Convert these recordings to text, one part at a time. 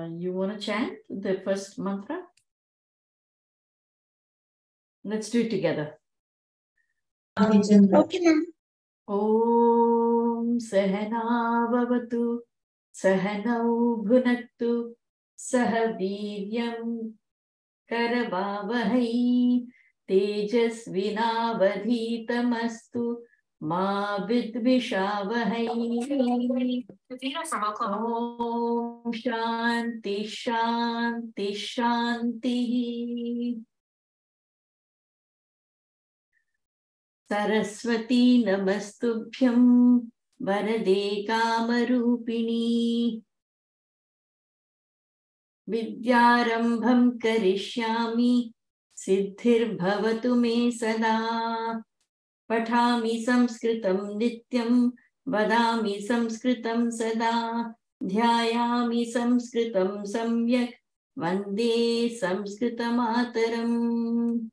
You want to chant the first mantra? Let's do it together. Okay, ma'am. Om Sahana Bhavatu Sahanau Bhunaktu Sahaviryam Karavavahai Tejasvinavadhitamastu Ma Vidvishavahai. Om Shanti Shanti Shanti. Saraswati Namastubhyam Varade Kamarupini Vidyarambham Karishyami Siddhir Bhavatu Me Sada Pathami Samskritam Nityam Vadami Samskritam Sada Dhyayami Samskritam Samyak Vande Samskritamataram.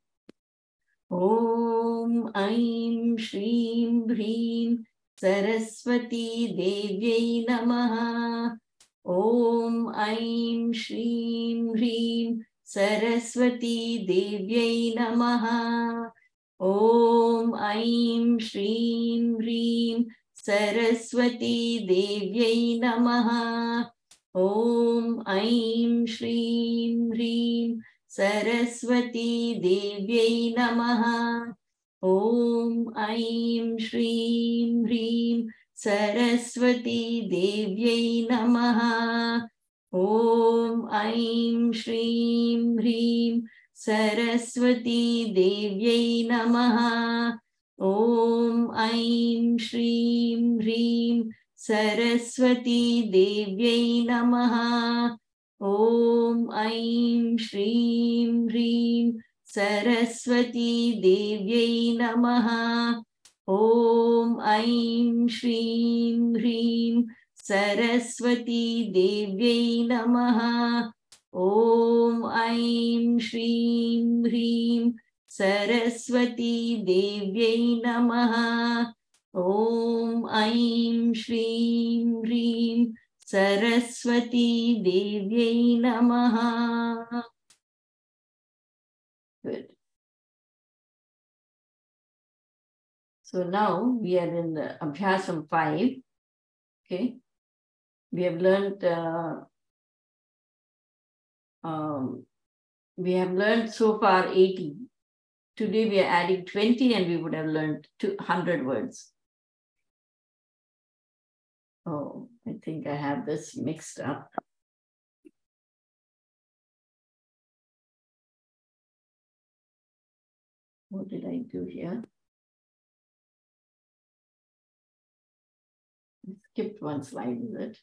Om Aim Shreem Bhreem Saraswati Devyai Namaha. Om Aim Shreem Bhreem Saraswati Devyai Namaha. Om Aim Shreem Bhreem Saraswati Devyai Namaha. Om Aim Shreem Bhreem Saraswati Devyai Namaha. Om Aim Shreem Bhreem Saraswati Devyai Namaha. Om Aim Shreem Bhreem Saraswati Devyai Namaha. Om Aim Shreem Bhreem Saraswati Devyai Namaha. Om Aim Shreem Bhreem Saraswati Devyai Namaha. Om Aim Shreem Bhreem Saraswati Devyai Namaha. Om Aim Shreem Bhreem Saraswati Devyai Namaha. Om Aim Shreem Bhreem Saraswati Devyai Namaha. Good. So now we are in the Abhyasam 5. Okay. We have learned so far 80. Today we are adding 20 and we would have learned 200 words. Oh, I think I have this mixed up. What did I do here? I skipped one slide, is it?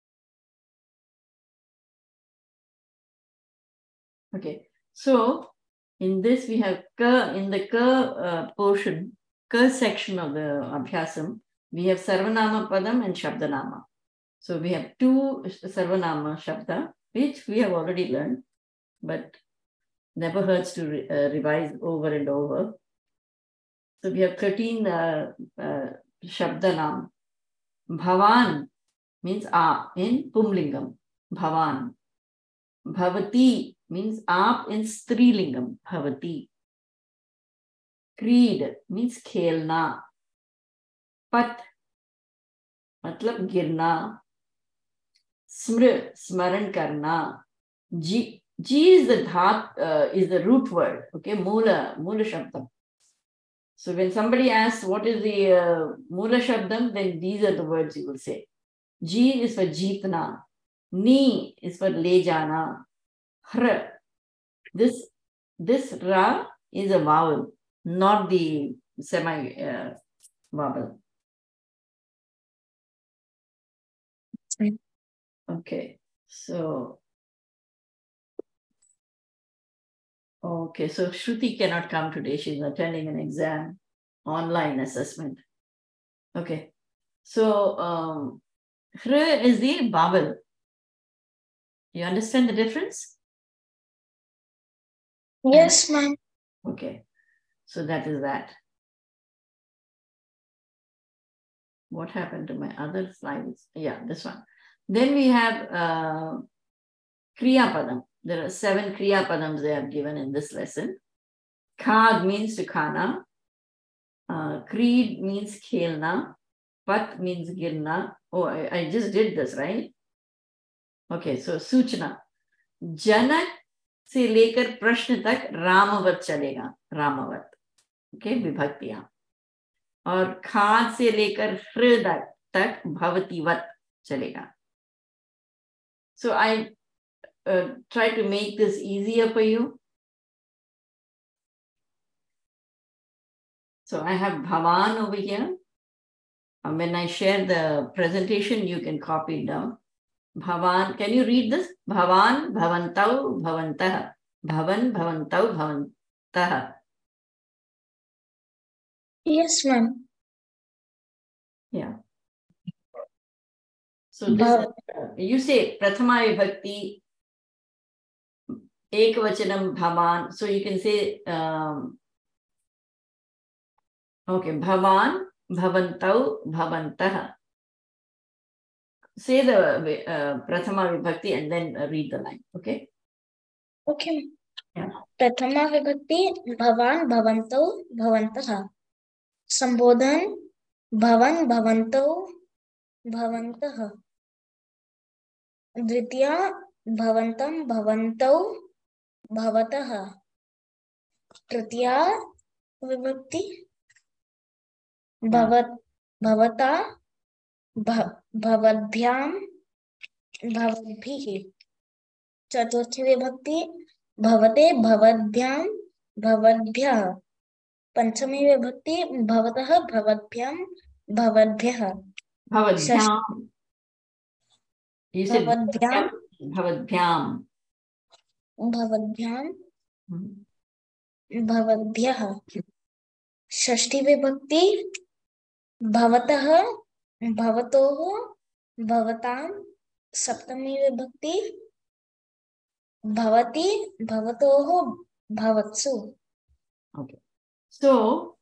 Okay, so in this we have in the portion, section of the Abhyasam, we have Sarvanama Padam and Shabdanama. So we have 2 Sarvanama Shabda, which we have already learned, but never hurts to revise over and over. So we have 13 Shabdanam. Bhavan means aap in Pumlingam, Bhavan. Bhavati means aap in Strilingam, Bhavati. Creed means khelna. Pat, matlab girna. Smr, smaran karna. Ji is the is the root word, okay, Mula Shabdam. So when somebody asks what is the Mula Shabdam, then these are the words you will say. Ji is for Jeetna. Ni is for Le Jana. Hr. This Ra is a vowel, not the semi vowel. Okay, so Shruti cannot come today. She's attending an exam, online assessment. Okay, so Hr is the vowel. You understand the difference? Yes, ma'am. Okay, so that is that. What happened to my other slides? Yeah, this one. Then we have Kriya Padam. There are 7 Kriya Padams they have given in this lesson. Khad means to khana. Creed means khelna. Pat means girna. Oh, I just did this, right? Okay, so Suchna. Janak से लेकर प्रश्न तक रामवत चलेगा, रामवत. Okay, विभक्तियां. और खाद से लेकर हृदय तक भवतीवत चलेगा. So I try to make this easier for you. So I have Bhavan over here. And when I share the presentation, you can copy it down. Bhavan, can you read this? Bhavan, bhavantau, bhavantah. Bhavan, bhavantau, bhavantah. Yes, ma'am. Yeah. So this, you say Prathama Vibhakti, Ekavachanam Bhavan. So you can say, okay, Bhavan, bhavantau, bhavantah. Say the Prathama Vibhakti and then read the line, okay? Okay. Yeah. Prathama Vibhakti, Bhavan, Bhavantau, Bhavantah. Sambodhan, Bhavan, Bhavantau, Bhavantah. Dvitiya, Bhavantam, Bhavantau, Bhavatah. Tritiya Vibhakti, Bhavata, Bhavadbhyam, Bhavadbhihi. Chaturthi Vibhakti, Bhavate, Bhavadbhyam, Bhavadbhyah. Panchami Vibhakti, Bhavatah, Bhavadbhyam, Bhavadbhyah. Bhavadbhyam. You said Bhavadbhyam, Bhavadbhyam. Bhavadbhyam, Bhavadbhyah. Shashti Vibhakti, Bhavatah, Bhavatoh, Bhavatam. Saptami Vibhakti, Bhavati, Bhavatoh, Bhavatsu. Okay. So,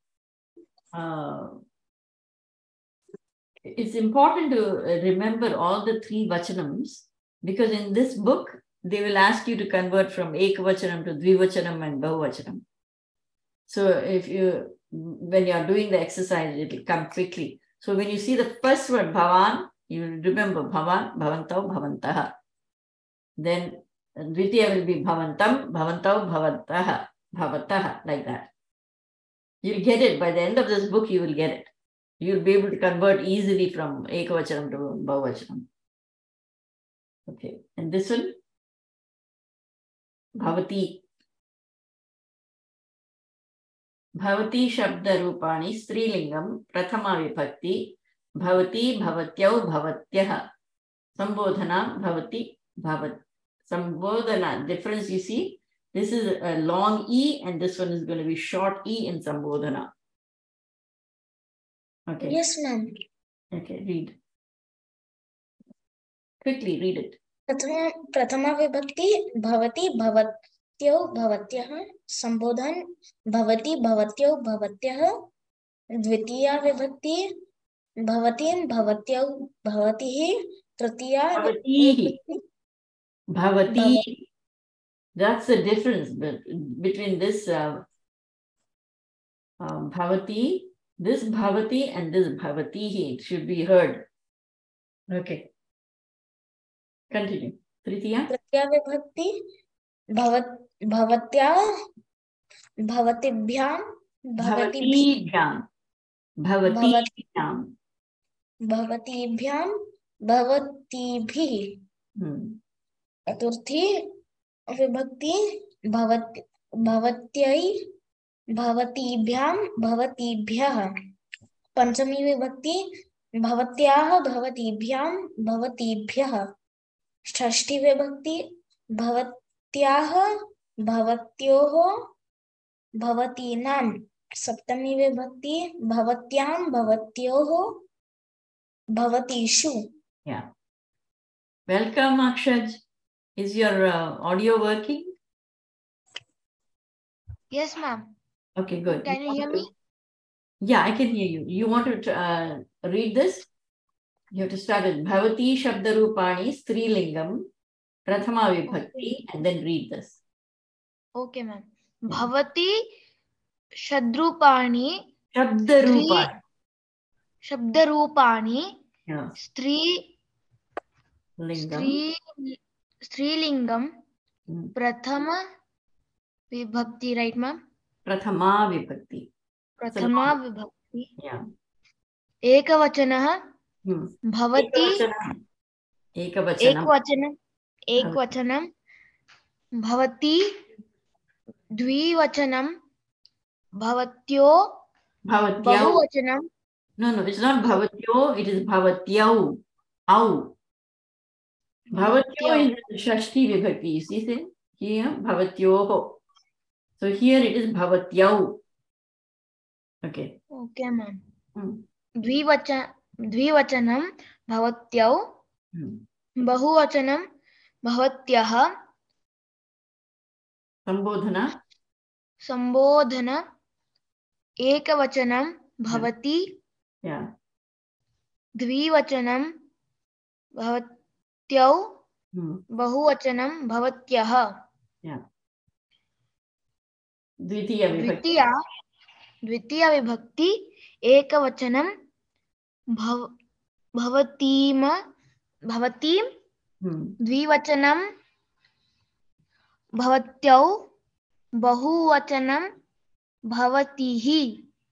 it's important to remember all the 3 vachanams, because in this book, they will ask you to convert from ekavachanam to dvivachanam and bahuvachanam. So if you, when you are doing the exercise, it will come quickly. So when you see the first word, Bhavan, you will remember Bhavan, Bhavantau, Bhavantah. Then Dvitiya will be Bhavantam, Bhavantau, Bhavantah, Bhavatah, like that. You'll get it. By the end of this book, you will get it. You'll be able to convert easily from ekavachanam to bahuvachanam. Okay. And this one, Bhavati. Bhavati Shabda Rupani Strilingam Prathama Vibhakti Bhavati Bhavatyau Bhavatyah Sambodhana Bhavati Bhavat. Sambodhana, difference you see? This is a long E and this one is going to be short E in Sambodhana. Okay. Yes, ma'am. Okay, read. Quickly read it. Prathama Vibhakti, Bhavati, Bhavatyau, Bhavatyah. Sambodhan, Bhavati, Bhavatyau, Bhavatyah. Dvitiya Vibhakti, Bhavatim, Bhavatyau, Bhavatihi. Tritiya Bhavati. Bhavati. That's the difference between this Bhavati, this Bhavati and this Bhavatihi. It should be heard. Okay. Continue. Tritiya. Tritiya Vibhakti, Bhavatya, Bhavatibhyam, Bhavatibhyam. Bhavatibhyam. Bhavatibhyam, Bhavatibhi. Chaturthi Vibhakti, Bhavatyai, Bhavatibhyam, Bhavatibhyah. Panchami Vibhakti, Bhavatyah, Bhavatibhyam, Bhavatibhyah. Shashti Vibhakti, Bhavatyah, Bhavatyoh, Bhavatinam. Saptami Vibhakti, Bhavatyam, Bhavatyoh, Bhavatishu. Yeah. Welcome, Akshaj. Is your audio working? Yes, ma'am. Okay, good. Can you hear me? Yeah, I can hear you. You want to read this? You have to start with Bhavati Shabdarupani Strilingam Prathama vibhakti, and then read this. Okay, ma'am. Bhavati shadrupani shabdarupani Strilingam Prathama vibhakti, right, ma'am? Prathama vibhakti. Yeah. Ekavachanah bhavati ekvachanam bhavati dvivachanam bhavatyo bahuvachanam. No, it's not bhavatyo, it is bhavatyau. Au. Bhavatyo is Shashti vibhakti. You see here, bhavatyoho. So here it is bhavatyau. Okay. Okay, ma'am. Dvivachanam bhavatyau. Bahuvachanam bhavatyah. Sambodhana ekavachanam bhavati. Yeah. Dvivachanam bhavatyau. Bahuvachanam bhavatyah. Yeah. Dvitiya vibhakti ekavachanam bhavatim dvivachanam bhavatyau bahuvachanam bhavatihi.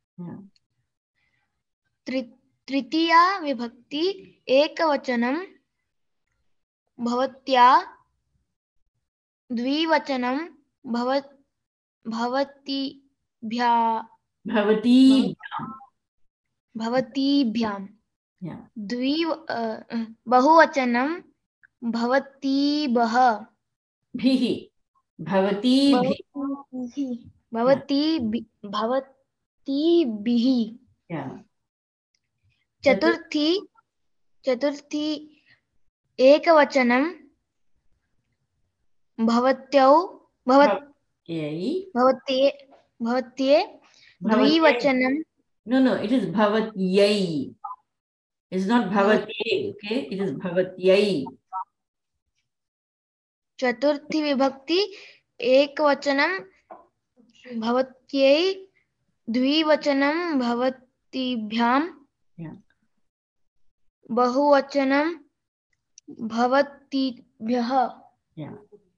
Tritiya vibhakti ekavachanam bhavatya dvivachanam bhavatibhyam. Yeah. Bahuvachanam bhavatibah. Bhavatibihi. Yeah. Chaturthi ekavachanam bhavatyau bhavatye dvivachanam. No, it is bhavatyai. It's not bhavatye, okay? It is bhavatyai. Chaturthi vibhakti ekavachanam bhavatyai dvivachanam bhavatibhyam. Yeah. Bahuvachanam bhavatibhyah. Yeah.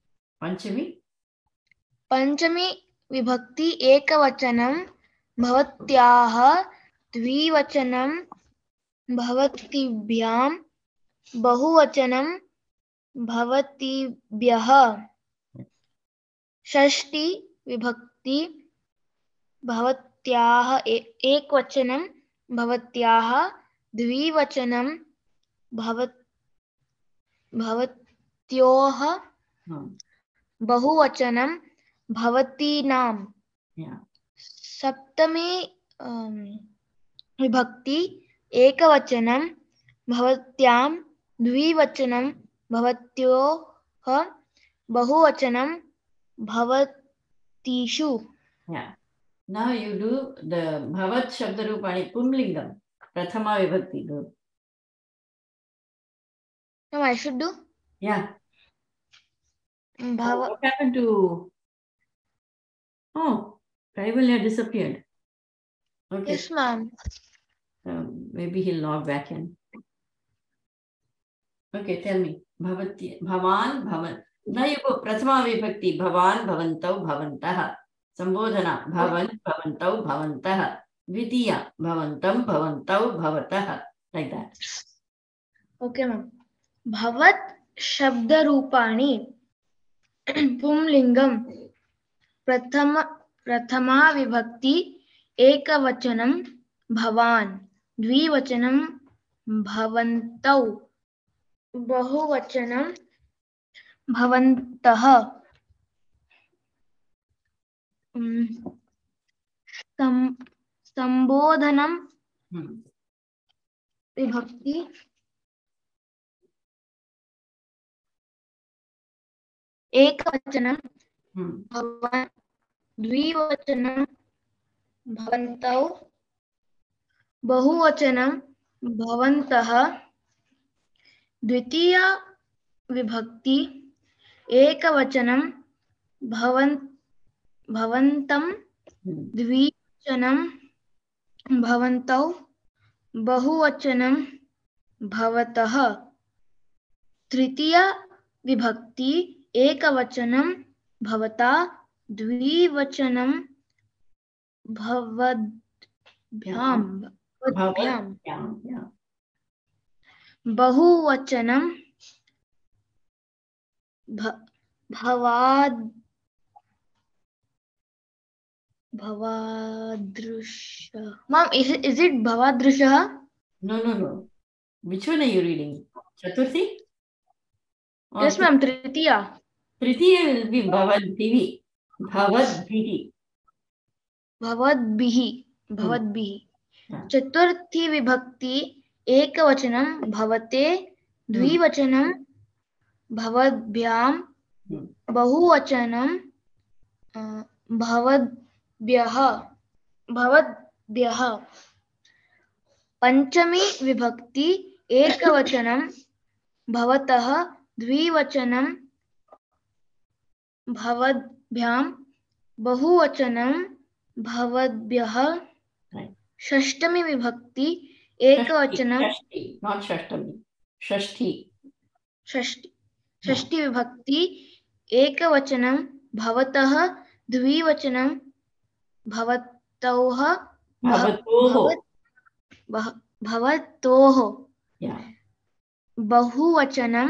Panchami vibhakti ekavachanam bhavatyah dvivachanam bhavatibhyam. Bahuvachanam bhavatibhyah. Shashti vibhakti bhavatyah ekvachanam bhavatyah dvivachanam bhavatyoh bahuvachanam bhavatinam. Saptami vibhakti ekavachanam bhavatyam dvivachanam bhavatyoh bahuvachanam bhavatishu. Yeah. Now you do the Bhavat Shabdarupani Pumlingam. Prathama vibhakti do. No, I should do? Yeah. What happened to... Oh, Kaivalya disappeared. Okay. Yes, ma'am. Maybe he'll log back in. Okay, tell me. Bhavan, Bhavan. Now you go Prathama vibhakti. Bhavan, Bhavantau, Bhavantah. Sambodhana. Bhavan, Bhavantau, Bhavantah. Dvitiya. Bhavantam, Bhavantau, Bhavatah. Like that. Okay, ma'am. Bhavat Shabdarupani Pumlingam Prathama vibhakti ekavachanam bhavan dvivachanam bhavantau bahuvachanam bhavantah. Sambodhanam vibhakti ekavachanam bhavan dvivachanam bhavantau bahuvachanam bhavantah. Dvitiya vibhakti एकवचनं भवन्तं द्विवचनं भवन्तौ बहुवचनं भवतः तृतीया विभक्ति एकवचनं भवता द्विवचनं भवद्भ्यां बहुवचनं भवादृशः. Mom, is it भवादृशः? No. Which one are you reading? Chaturthi? Yes, ma'am. Tritiya. Tritiya will be bhavadbhihi. Bhavadbhihi. भवद्भिः. चतुर्थी विभक्ति एकवचनं भवते द्विवचनं भवद्भ्यां बहुवचनं भवद्भ्यः. पंचमी विभक्ति एकवचनं भवतः द्विवचनं भवद्भ्यां बहुवचनं भवद्भ्यः. षष्ठमी विभक्ति एकवचनं षष्ठी विभक्ति एकवचनं भवतः द्विवचनं भवतोः बहुवचनं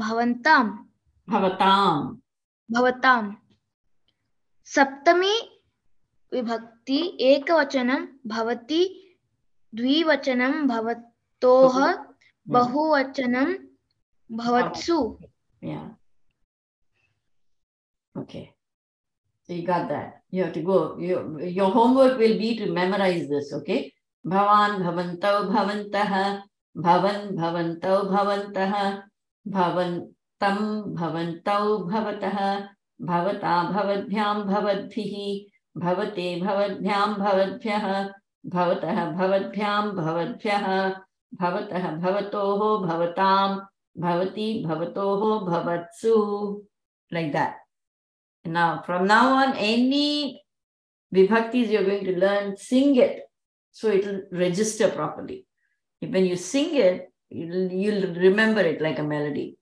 भवतां. सप्तमी विभक्ति एकवचनं भवति द्विवचनं भवतोः बहुवचनं भवत्सु. Okay. So you got that. You have to go. Your homework will be to memorize this, okay? Bhavan, bhavantau, bhavantah. Bhavan, bhavantau, bhavantah. Bhavantam, bhavantau, bhavatah. Bhavata, bhavadbhyam, bhavadbhihi. Bhavate, bhavadbhyam, bhavadbhyah. Bhavatah, bhavadbhyam, bhavadbhyah. Bhavatah, bhavatoho, bhavatam. Bhavati, bhavatoho, bhavatsu. Like that. Now, from now on, any vibhaktis you're going to learn, sing it so it will register properly. When you sing it, you'll remember it like a melody.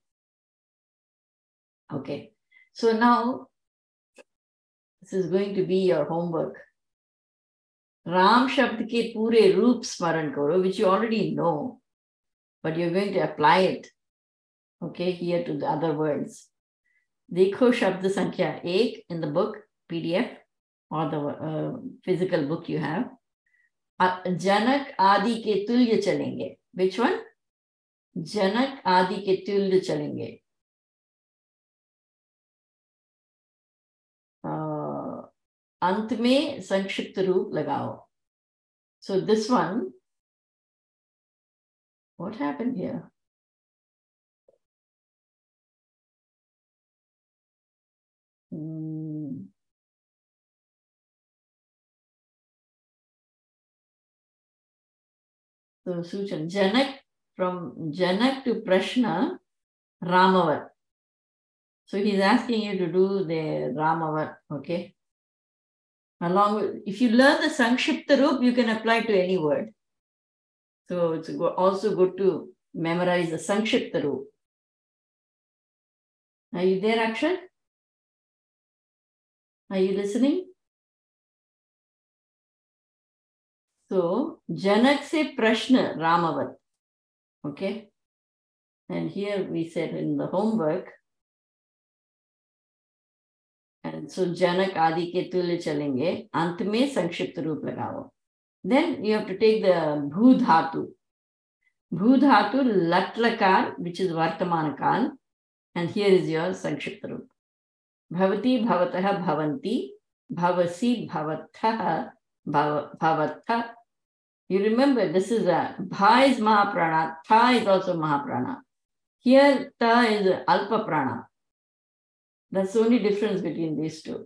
Okay. So now, this is going to be your homework. Ram Shabd ke pure roop smaran karo, which you already know, but you're going to apply it, okay, here to the other words. Dekho Shabd Sankhya 1 in the book, PDF, or the physical book you have. Janak Adi ke tulya chalenge. Which one? Janak Adi ke tulya chalenge. अंत में संक्षिप्त रूप लगाओ. So this one, what happened here? So Suchan, Janak, from Janak to Prashna, Ramavat. So he's asking you to do the Ramavat, okay? Along with, if you learn the Sankshipta Roop, you can apply to any word. So it's also good to memorize the Sankshipta Roop. Are you there, Akshat? Are you listening? So, Janak se Prashna Ramavat. Okay? And here we said in the homework, and so Janak Adi ke tulya chalenge, ant mein Sankshipta Roop lagao. Then you have to take the Bhu Dhatu. Bhu Dhatu Latlakar, which is Vartamana Kal, and here is your Sankshipta Roop. Bhavati, Bhavataha, Bhavanti, Bhavasi, Bhavatha, Bhavatha. You remember, this is a Bha is Mahaprana, Tha is also Mahaprana. Here, Ta is Alpa Prana. That's the only difference between these two.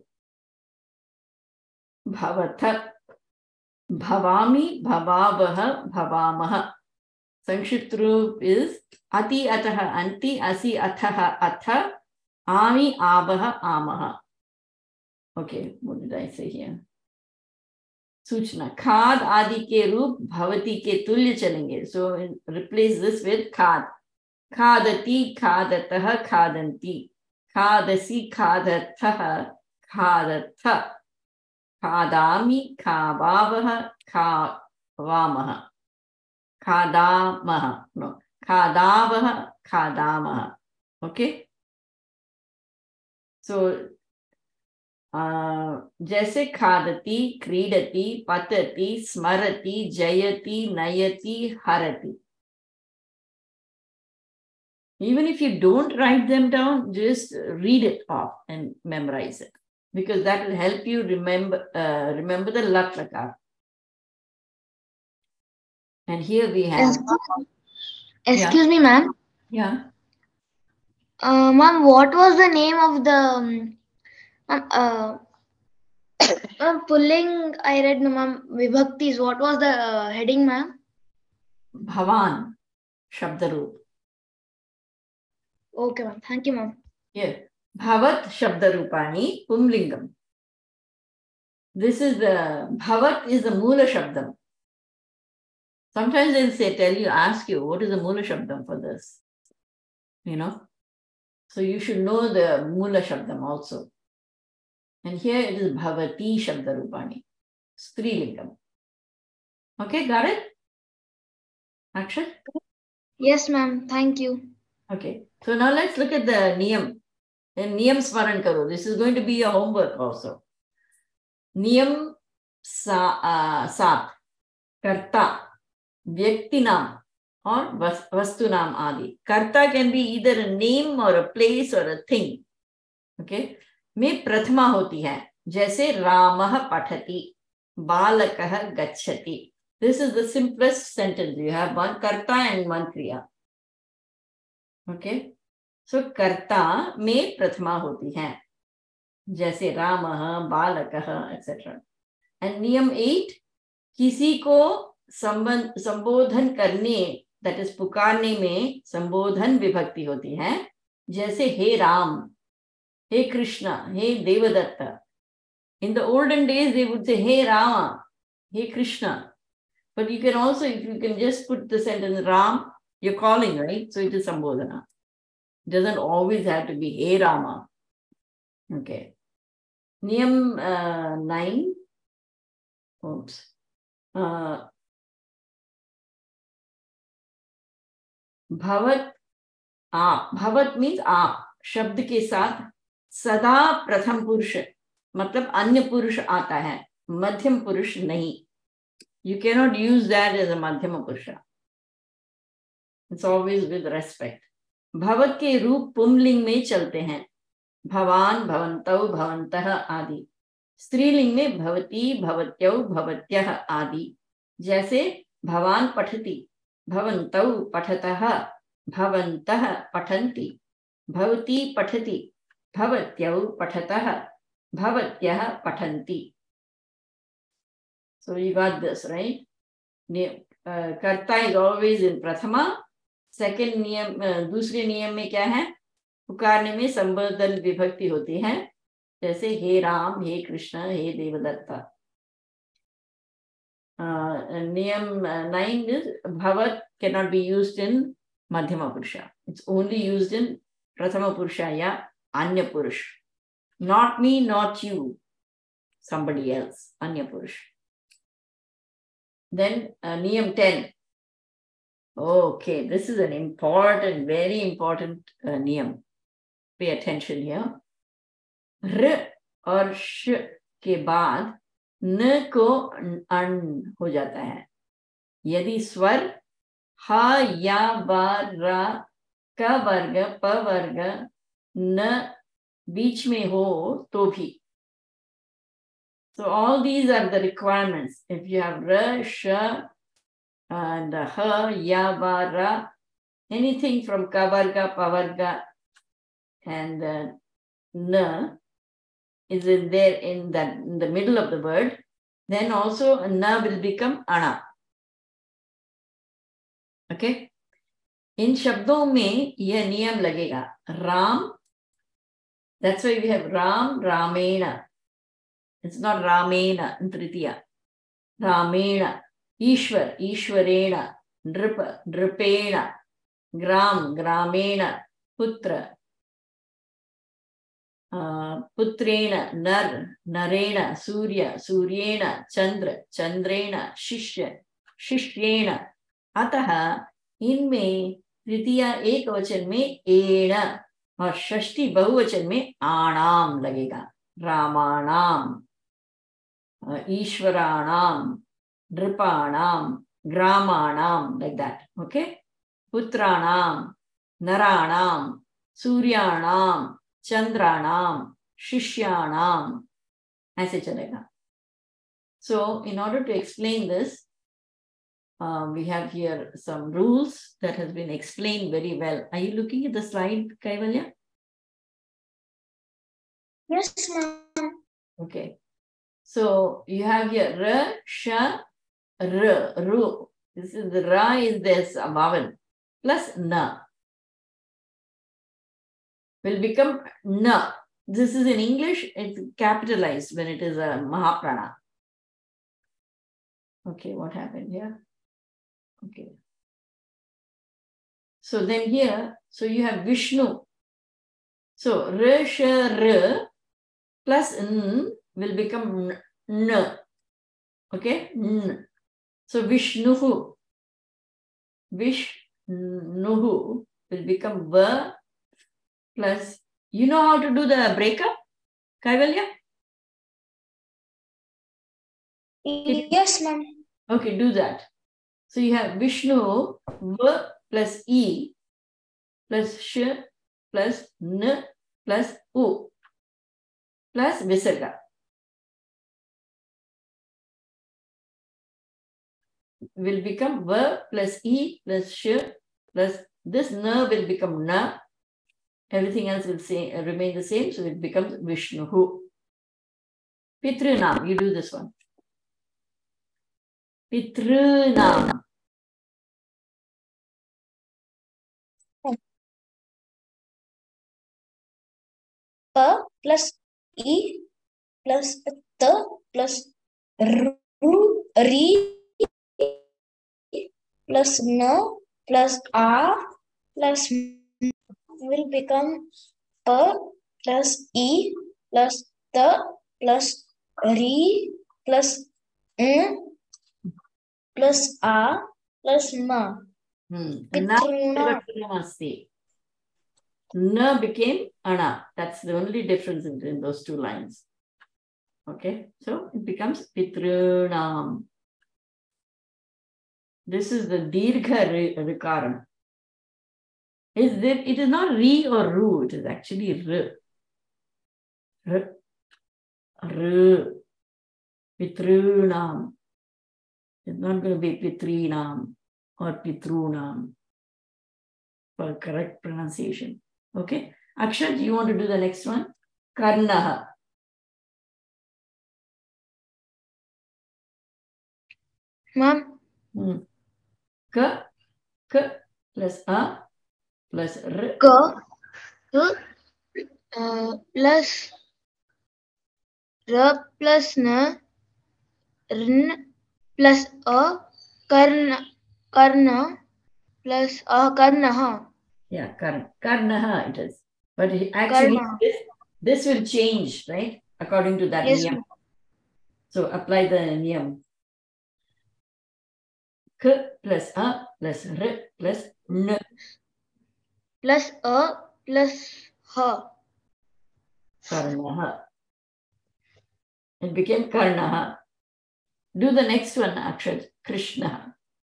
Bhavatha, Bhavami, Bhavavaha, Bhavamaha. Sankshipta Roop is Ati Ataha Anti, Asi Athaha Atha, Ami, Abah, Amaha. Okay, what did I say here? सूचना खाद आदि के रूप भवती के तुल्य चलेंगे. So replace this with खाद. खादति, खादतः, खादन्ति. खादसि, खादथः, खादथ. खादामि, खावावः, खावामः. खादामः. No. खादावः, खादामः. Okay. So जैसे खादति, क्रीडति, पतति, स्मरति, जयति, नयति, हरति. Even if you don't write them down, just read it off and memorize it, because that will help you remember the lat lakar. And here we have. Excuse me, ma'am. Yeah. Ma'am, what was the name of the ma'am, pulling? I read, no, ma'am. Vibhaktis. What was the heading, ma'am? Bhavan, Shabdaroop. Okay, ma'am. Thank you, ma'am. Here, Bhavat Shabdarupani Pumlingam. This is the Bhavat is the Mula Shabdam. Sometimes they'll ask you, what is the Mula Shabdam for this? You know? So you should know the Mula Shabdam also. And here it is Bhavati Shabdarupani, Strilingam. Okay, got it? Akshay? Yes, ma'am. Thank you. Okay, so now let's look at the Niyam. And Niyam Smaran Karo. This is going to be your homework also. Niyam Sat, Karta, Vyaktinam, or Vastunam Adi. Karta can be either a name or a place or a thing. Okay. में प्रथमा होती है, जैसे रामः पठति, बालकः गच्छति. This is the simplest sentence. You have one karta and one kriya. Okay. So karta में प्रथमा होती है, जैसे रामः, बालकः, etc. And नियम 8, किसी को संबोधन करने, that is पुकारने में संबोधन विभक्ति होती है, जैसे हे Ram, Hey Krishna, Hey Devadatta. In the olden days, they would say, Hey Rama, Hey Krishna. But you can also, if you can just put the sentence Ram, you're calling, right? So it is Sambodhana. It doesn't always have to be Hey Rama. Okay. Niyam 9. Oops. Bhavat, aap. Bhavat means aap. शब्द के साथ सदा प्रथम पुरुष, मतलब अन्य पुरुष आता है, मध्यम पुरुष नहीं. You cannot use that as a madhyama purusha. It's always with respect. भवत के रूप पुंलिंग में चलते हैं, भवान, भवन्तौ, भवन्तः आदि. स्त्रीलिंग में भवती, भवत्यौ, भवत्यः आदि. जैसे भवान पठति, भवन्तौ पठतः, भवन्तः पठन्ति, भवती पठति, भवत्यौ पठतः, भवत्यः पठन्ति. So you got this, right? Karta is always in prathama. Second नियम, दूसरे नियम में क्या है? पुकारने में संबोधन विभक्ति होती है, जैसे हे राम, हे कृष्ण, हे Devdatta. Niyam 9 is Bhavat cannot be used in Madhyama Purusha. It's only used in Prathama Purusha, ya Anya Purush. Not me, not you. Somebody else. Anya Purush. Then Niyam 10. Okay, this is an important, very important Niyam. Pay attention here. R और श के बाद न को अन हो जाता है. यदि स्वर ह, या, व, र, क वर्ग, प वर्ग, न बीच में हो तो भी. So all these are the requirements. If you have r, sh, and h, ya, va, ra, anything from ka varga, pa varga, and n is in there in the middle of the word, then also na will become ana. Okay. इन शब्दों में यह नियम लगेगा. Ram That's why we have Ram, Ramena. It's not Ramena in Tritiya. Ramena. Ishwar, Ishwarena. Nripa, Nripena. Gram, Gramena. Putra, Putrena. Nar, Narena. Surya, Suryena. Chandra, Chandrena. Shishya, Shishyena. Ataha, इनमें तृतीया एक वचन में and और षष्ठी बहुवचन में आणाम लगेगा. रामाणाम, ईश्वराणाम, नृपाणाम, ग्रामाणाम, like that. Okay? पुत्राणाम, नराणाम, सूर्याणाम, चंद्राणाम, शिष्याणाम, ऐसे चलेगा. So in order to explain this, we have here some rules that has been explained very well. Are you looking at the slide, Kaivalya? Yes, ma'am. Okay. So you have here ra, sha, r, ru. This is the ra is this vowel plus na will become na. This is in English, it's capitalized when it is a Mahaprana. Okay, what happened here? Okay. So then here, so you have Vishnu. So ra, sha, r plus n will become n. Okay? N. So Vishnuhu. Vishnuhu will become v plus, you know how to do the breakup, Kaivalya? Yes, ma'am. Okay, do that. So you have Vishnu, v plus e plus sh plus n plus u plus visarga. Will become v plus e plus sh plus this n will become na. Everything else will say, remain the same, so it becomes Vishnuhu. Pitrunam, you do this one. Pitrunam. P plus E plus T plus Ru, Ri plus N plus A plus M will become P plus E plus T plus Ri plus N plus A plus M. Pitruna. Na became ana. That's the only difference in those two lines. Okay, so it becomes Pitrunam. This is the Dirgha Rikaram. It is not Ri or Ru, it is actually R. R. Pitrunam. It's not going to be Pitrinam or Pitrunam for correct pronunciation. Okay. Akshat, do you want to do the next one? Karnaha. Ma'am. K plus A plus R. K plus R plus N, Rn plus A, Karna plus A, Karnaha. Yeah, Karnaha it is. But actually, this will change, right? According to that niyam. So apply the niyam. K plus A plus R plus N. Plus A plus H. Karnaha. It became Karnaha. Do the next one, Akshat. Krishna.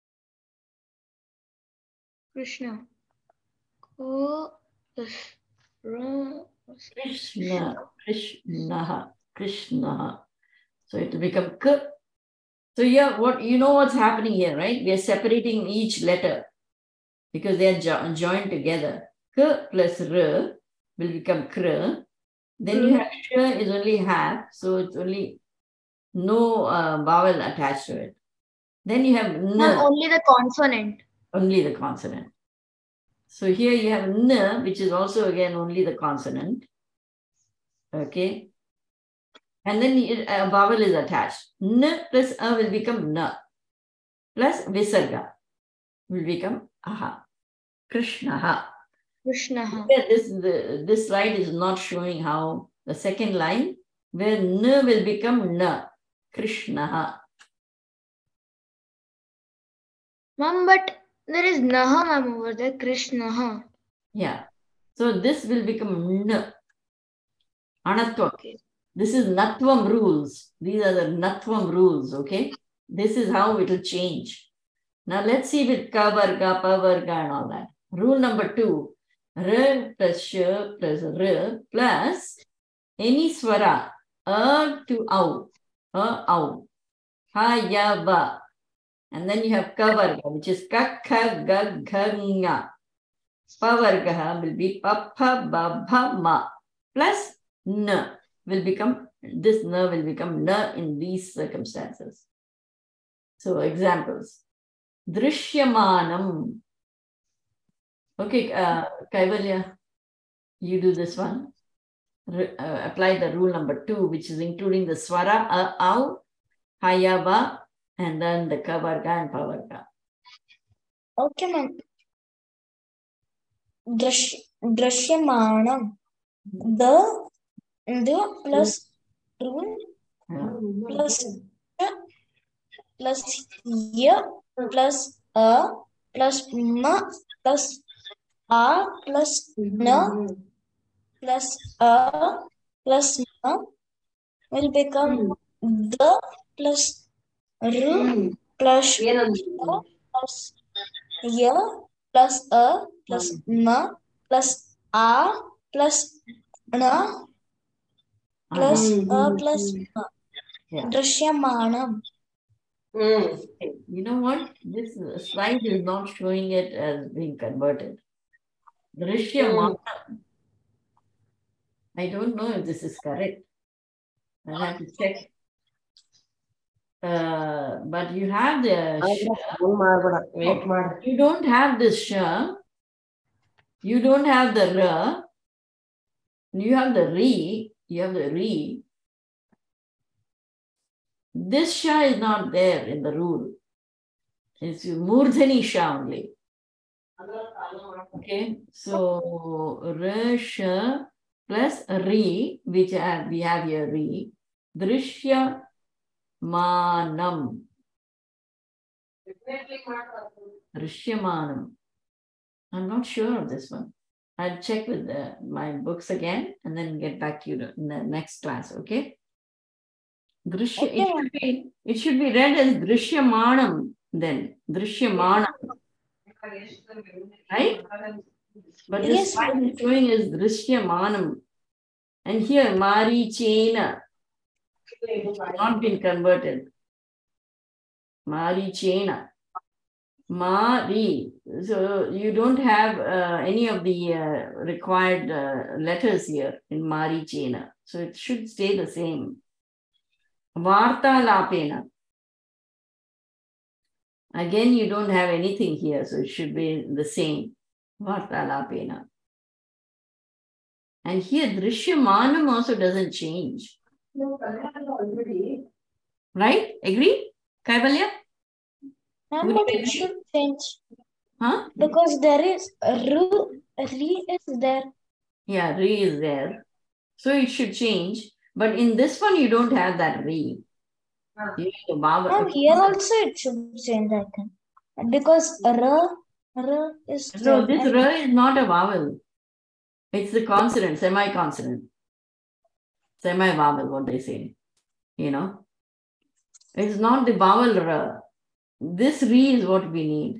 Krishna. K plus R. Krishna. Krishna. Krishna. So it will become K. So yeah, you know what's happening here, right? We are separating each letter because they are joined together. K plus R will become Kr. Then you have Sh is only half, so it's only no vowel attached to it. Then you have N. Only the consonant. Only the consonant. So here you have N, which is also again only the consonant. Okay. And then a vowel is attached. N plus a will become n. Plus visarga will become aha. Krishnaha. Krishnaha. This slide is not showing how the second line where n will become n. Krishnaha. Ma'am, but there is naha, ma'am, over there. Krishnaha. Yeah. So this will become n. Anatva. Okay. This is Natvam rules. These are the Natvam rules, okay? This is how it will change. Now let's see with Ka Varga, Pa Varga and all that. Rule number 2, R plus Sh plus R plus any swara, A to Au, Au, Ha, Ya, Va. And then you have Ka Varga, which is Ka, Kha, Ga, Gha, Nga. Pa Varga will be Pa, Pa, Ba, Bha, Ma plus N. Will become, this n will become n in these circumstances. So examples. Drishyamanam. Okay, Kaivalya, you do this one. Apply the rule number 2, which is including the swara, au, hayava, and then the kavarga and pavarga. Okay, ma'am. Drashyamanam. The plus rule plus ya plus a plus ma plus a plus na plus a plus ma will become the plus r plus plus ya plus a plus ma plus a plus na plus a plus ma. Drashyamanam. You know what? This slide is not showing it as being converted. Drishyamanam. I don't know if this is correct. I'll have to check. But you have the you don't have this sha. You don't have the ra. You have the re. You have the re. This sha is not there in the rule. It's murdhani sha only. Okay, so ra sha plus re, which we have here re. Drishya manam. Drishyamanam. I'm not sure of this one. I'll check with my books again and then get back to you in the next class, okay? Drishya, it should be read as Drishyamanam then. Drishyamanam. Right? But this slide is showing as Drishyamanam. And here, Mari Chena. Not been converted. Mari Chena. Mari. So you don't have any of the required letters here in Mari Chena. So it should stay the same. Varta Lapena. Again, you don't have anything here, so it should be the same. Varta Lapena. And here, Drishyamanam also doesn't change. Right? Agree? Kaivalya? But it should change. Huh? Because there is re is there. Yeah, re is there. So it should change. But in this one, you don't have that re. And here also it should change, I think. Because r is there. No, this r is not a vowel. It's the consonant, semi-consonant. Semi-vowel, what they say. You know? It's not the vowel r. This re is what we need.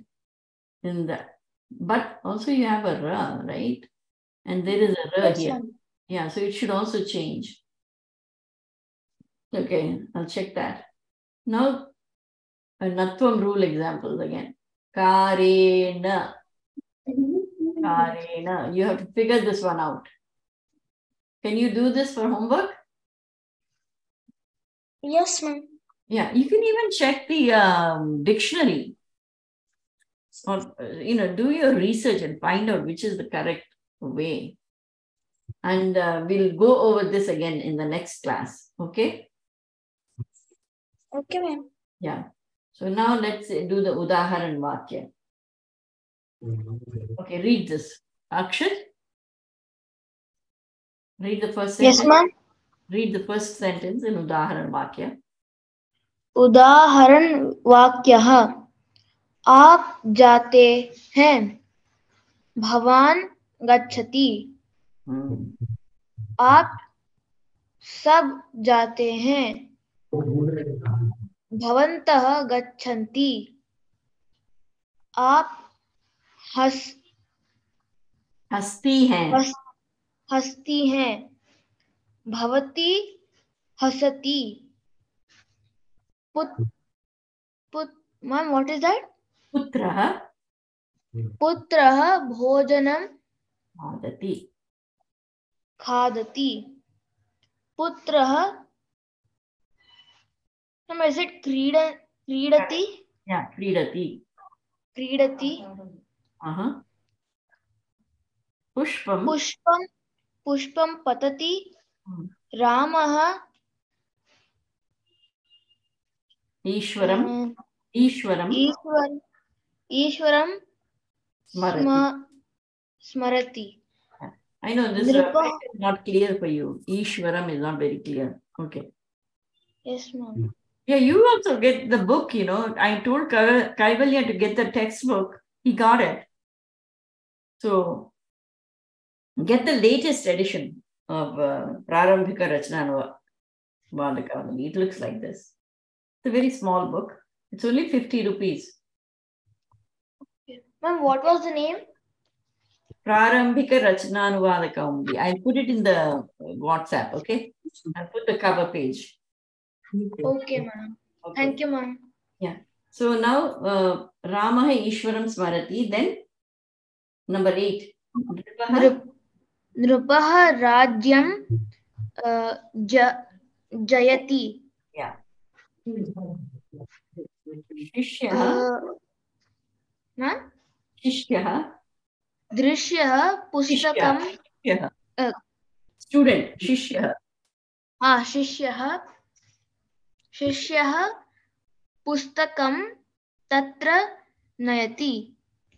But also you have a ra, right? And there is a ra here. Yeah, so it should also change. Okay, I'll check that. Now, a Natvam rule examples again. Karena. Karena. You have to figure this one out. Can you do this for homework? Yes, ma'am. Yeah, you can even check the dictionary. Or, do your research and find out which is the correct way. And we'll go over this again in the next class. Okay? Okay, ma'am. Yeah. So now let's do the Udaharan Vakya. Okay, read this. Akshat? Read the first sentence. Yes, ma'am. Read the first sentence in Udaharan Vakya. उदाहरण वाक्यः आप जाते हैं, भवान गच्छति, आप सब जाते हैं, भवन्तः गच्छन्ति, आप हंसती हैं, हंसती हैं, भवती हसति, Ma'am, what is that? पुत्रः पुत्रः भोजनं खादति. खादति, पुत्रः, is it क्रीडति? Yeah, क्रीडति. क्रीडति. पुष्पं पुष्पं पतति, रामः ईश्वरं स्मरति. I know this is not clear for you. Ishwaram is not very clear. Okay. Yes, ma'am. Yeah, you also get the book, you know. I told Kaivalya to get the textbook. He got it. So, get the latest edition of Prarambhika Rachna Vadakavali. It looks like this. It's a very small book. It's only 50 rupees. Okay. Ma'am, what was the name? Prarambhika Rachananuvadakaumdi. I'll put it in the WhatsApp, okay? I'll put the cover page. Okay, ma'am. Okay. Thank you, ma'am. Yeah. So now, Ramaha Ishwaram Smarati. Then, number 8. Nrupaha Rajyam Jayati. Yeah. Shishyaha. Ma'am? Shishyaha. Drishyah pustakam. Student. Shishyaha. Shishyah pustakam tatra nayati.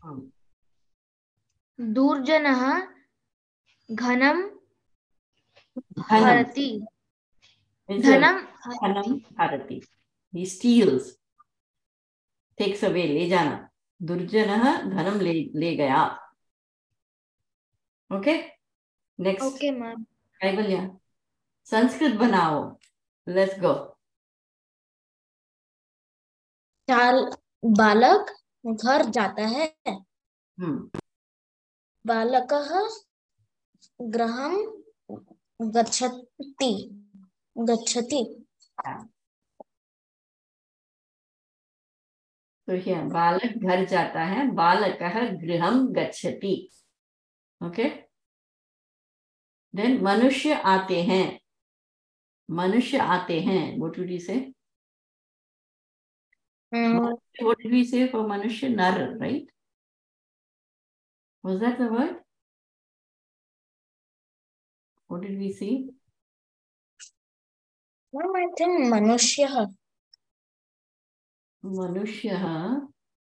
Durjanah ghanam harati. Ghanam harati. He steals. Takes away. Le jana. Durjanah ghanam le gaya. Okay? Next. Okay, ma'am. Kaivalya. Sanskrit banao. Let's go. बालक घर जाता है. बालकः गृहं गच्छति. So here, बालक घर जाता है, बालकः गृहं गच्छति. Okay? Then मनुष्य आते हैं. मनुष्य आते हैं. What would you say? What did we say for Manushya? Nar, right? Was that the word? What did we see? No, I think Manushya. Manushya.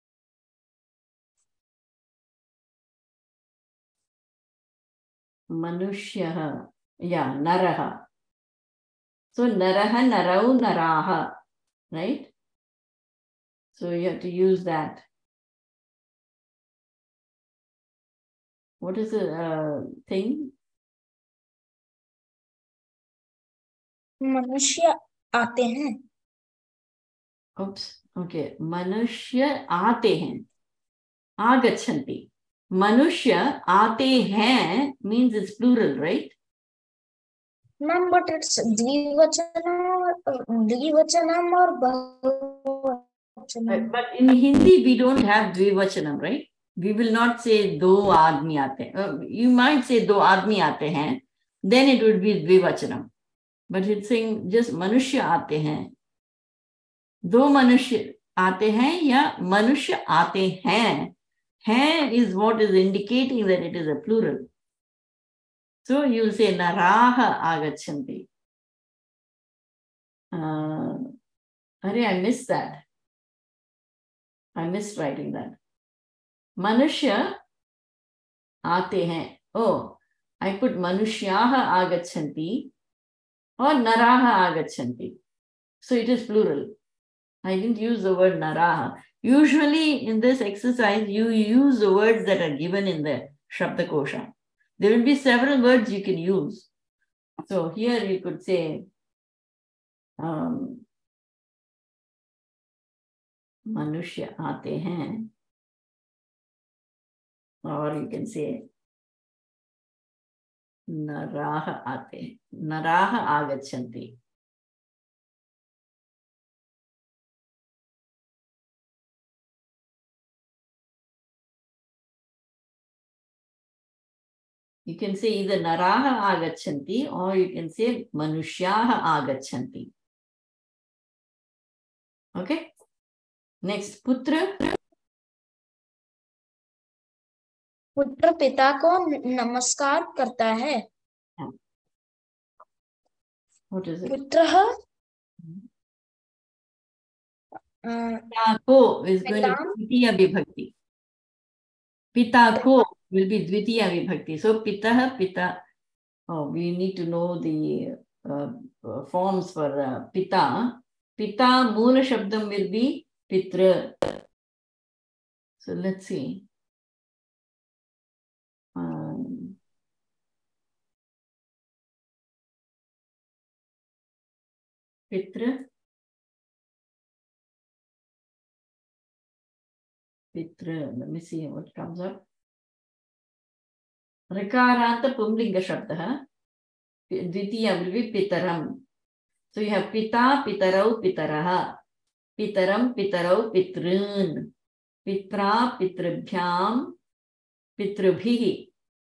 Manushya. Yeah, Naraha. So Naraha, Narau, Naraha. Right? So you have to use that. What is the thing? मनुष्य आते हैं. Oops. Okay. मनुष्य आते हैं. आगच्छन्ति. मनुष्य आते हैं means it's plural, right? Ma'am, but it's द्विवचनम और बहुवचनम. But in Hindi we don't have द्विवचनम, right? We will not say दो आदमी आते हैं. You might say दो आदमी आते हैं. Then it would be द्विवचनम. But it's saying just मनुष्य आते हैं. दो मनुष्य आते हैं या मनुष्य आते हैं. हैं is what is indicating that it is a plural. So you will say naraha agachanti. I missed that. I missed writing that. Manushya aate hain. Oh, I put manushyaha agachanti or naraha agachanti. So it is plural. I didn't use the word naraha. Usually in this exercise, you use the words that are given in the Shabdakosha. There will be several words you can use. So here you could say Manushya aate hain, or you can say Naraha aate, Naraha agachanti. You can say either Naraha agachanti or you can say Manushyaha agachanti. Okay? Next, Putra. पुत्र पिता को नमस्कार करता है. What is it? पुत्रः Pita ko is going to be Dvitiya Vibhakti. Pita ko will be Dvitiya Vibhakti. So Pitah, Pita. Oh, we need to know the forms for Pita. Pita, Moola Shabdam will be Pitra. So let's see. Pitra. Pitra. Let me see what comes up. Rikaranta Pumlinga Shabda. Dvitiya will be Pitaram. So you have Pita, Pitarau, Pitaraha. Pitaram, Pitarau, Pitrun. Pitra, Pitrabhyam, Pitrabhihi.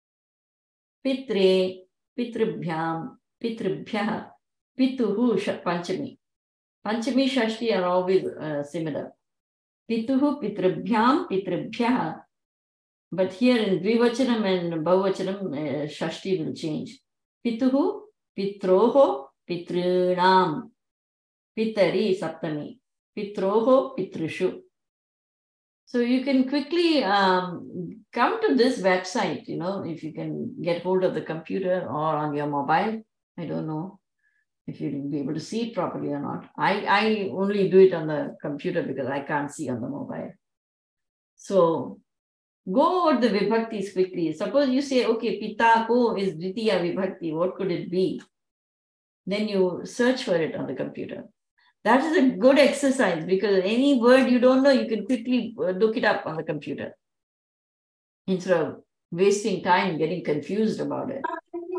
Pitre, Pitrabhyam, Pitrabhyah. Pituhu, Panchami. Panchami, Shashti are always similar. Pituhu, Pitrabhyam, Pitrabhyah. But here in Dvivachanam and Bahuvachanam, Shashti will change. Pituhu, Pitroho, Pitrunam. Pitari, Saptami. Pitroho, Pitrushu. So you can quickly come to this website, you know, if you can get hold of the computer or on your mobile. I don't know if you'll be able to see it properly or not. I only do it on the computer because I can't see on the mobile. So go over the vibhaktis quickly. Suppose you say, okay, Pita ko is Dvitiya Vibhakti. What could it be? Then you search for it on the computer. That is a good exercise because any word you don't know, you can quickly look it up on the computer instead of wasting time getting confused about it.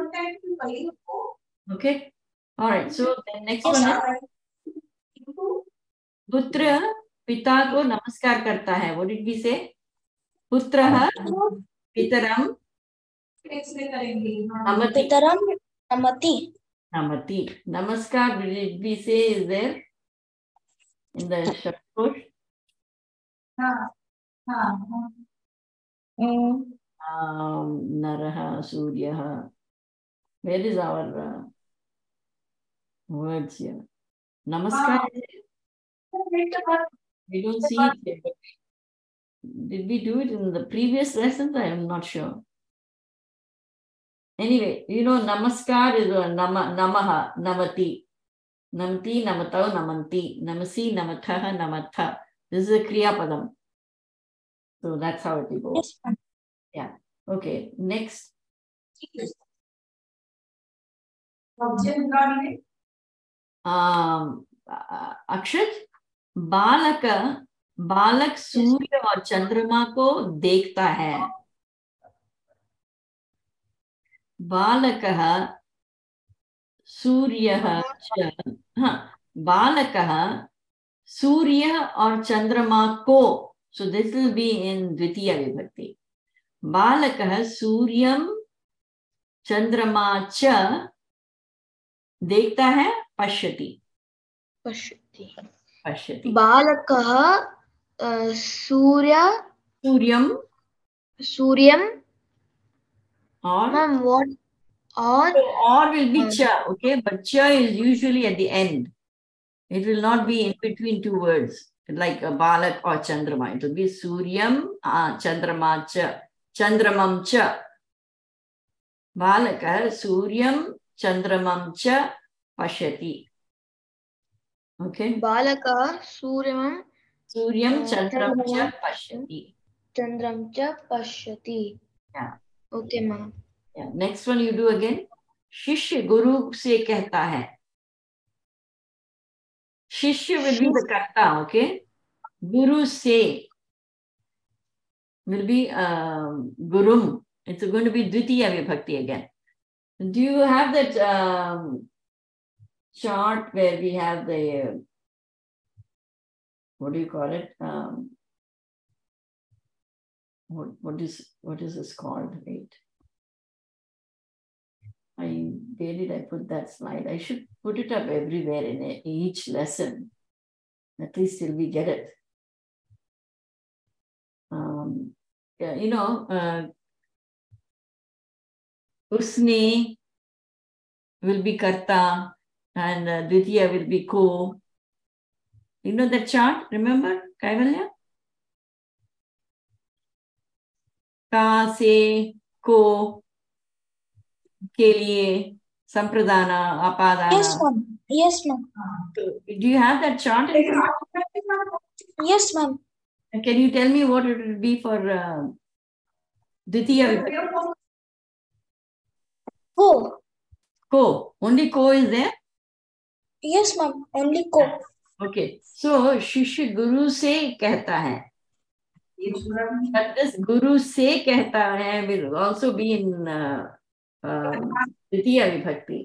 Okay? All right. So the next one is Putra Pita ko namaskar karta hai. What did we say? Putraha Pitaram Namati. Pitaram Namati. Namati. Namaskar, did we say is there in the Shabdakosh? Naraha, Suryaha. Where is our words here? Namaskar. We don't see it here. Did we do it in the previous lessons? I am not sure. Anyway, you know, Namaskar is a Namaha, Namati. Namti, Namatau, Namanti. Namasi, Namathaha, Namatha. This is a Kriya Padam. So that's how it will go. Yes. Yeah. Okay. Next. Akshat, बालक सूर्य और चंद्रमा को देखता है. बालकः सूर्यः च, बालकः सूर्य और चंद्रमा को. So this will be in द्वितीय विभक्ति. बालकः सूर्यं चंद्रमा च देखता है. पश्यति. पश्यति. पश्यति. बालकः सूर्यं और ma'am, what Or will be cha, okay? But cha is usually at the end. It will not be in between two words, like a balak or chandrama. It will be suryam, chandrama cha, chandramam cha. Balaka suryam, chandramam cha, pashyati. Okay? Balaka suryam Chandram cha pashyati. Chandram cha pashyati. Yeah. Okay, ma'am. Yeah. Next one you do again. शिष्य गुरु से कहता है. शिष्य will be the karta, okay? Guru se will be gurum. It's going to be dvitiya vibhakti again. Do you have that chart where we have the what do you call it? What is this called? Wait. Where did I put that slide? I should put it up everywhere in each lesson. At least till we get it. Yeah, you know, usne will be karta and dvitiya will be ko. You know that chart? Remember, Kaivalya? Ka, se, ko, ke liye, sampradana, apadana. Yes, ma'am. Yes, ma'am. Do you have that chart? Yes, ma'am. Can you tell me what it will be for dvitiya? Ko. Ko. Only ko is there? Yes, ma'am. Only ko. Okay. So, shishya guru se कहता है. But this guru se कहता है will also be in dvitiya vibhakti.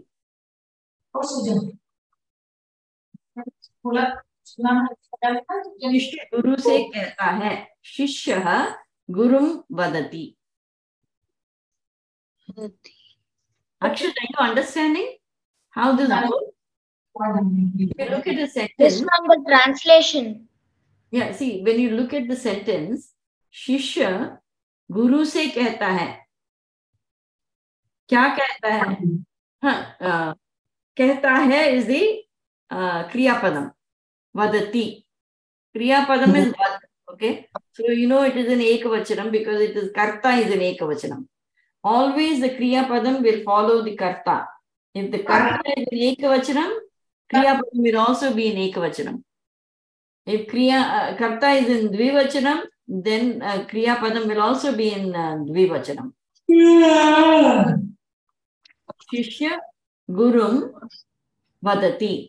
शिष्य गुरु से कहता है. शिष्यः गुरुम वदति. Akshat, are you understanding how this goes? If you look at the sentence. This one, the translation. Yeah, see, when you look at the sentence, शिष्य गुरु से कहता है. क्या कहता है? हाँ, कहता है is the kriyapadam. Vadati. Kriyapadam is vad. Okay. So you know it is in ekavachanam because it is karta is in ekavachanam. Always the kriyapadam will follow the karta. If the karta is in ekavachanam, kriyapadam will also be in ekavachanam. If karta is in dvivachanam, then kriyapadam will also be in dvivachanam. Shishya gurum vadati.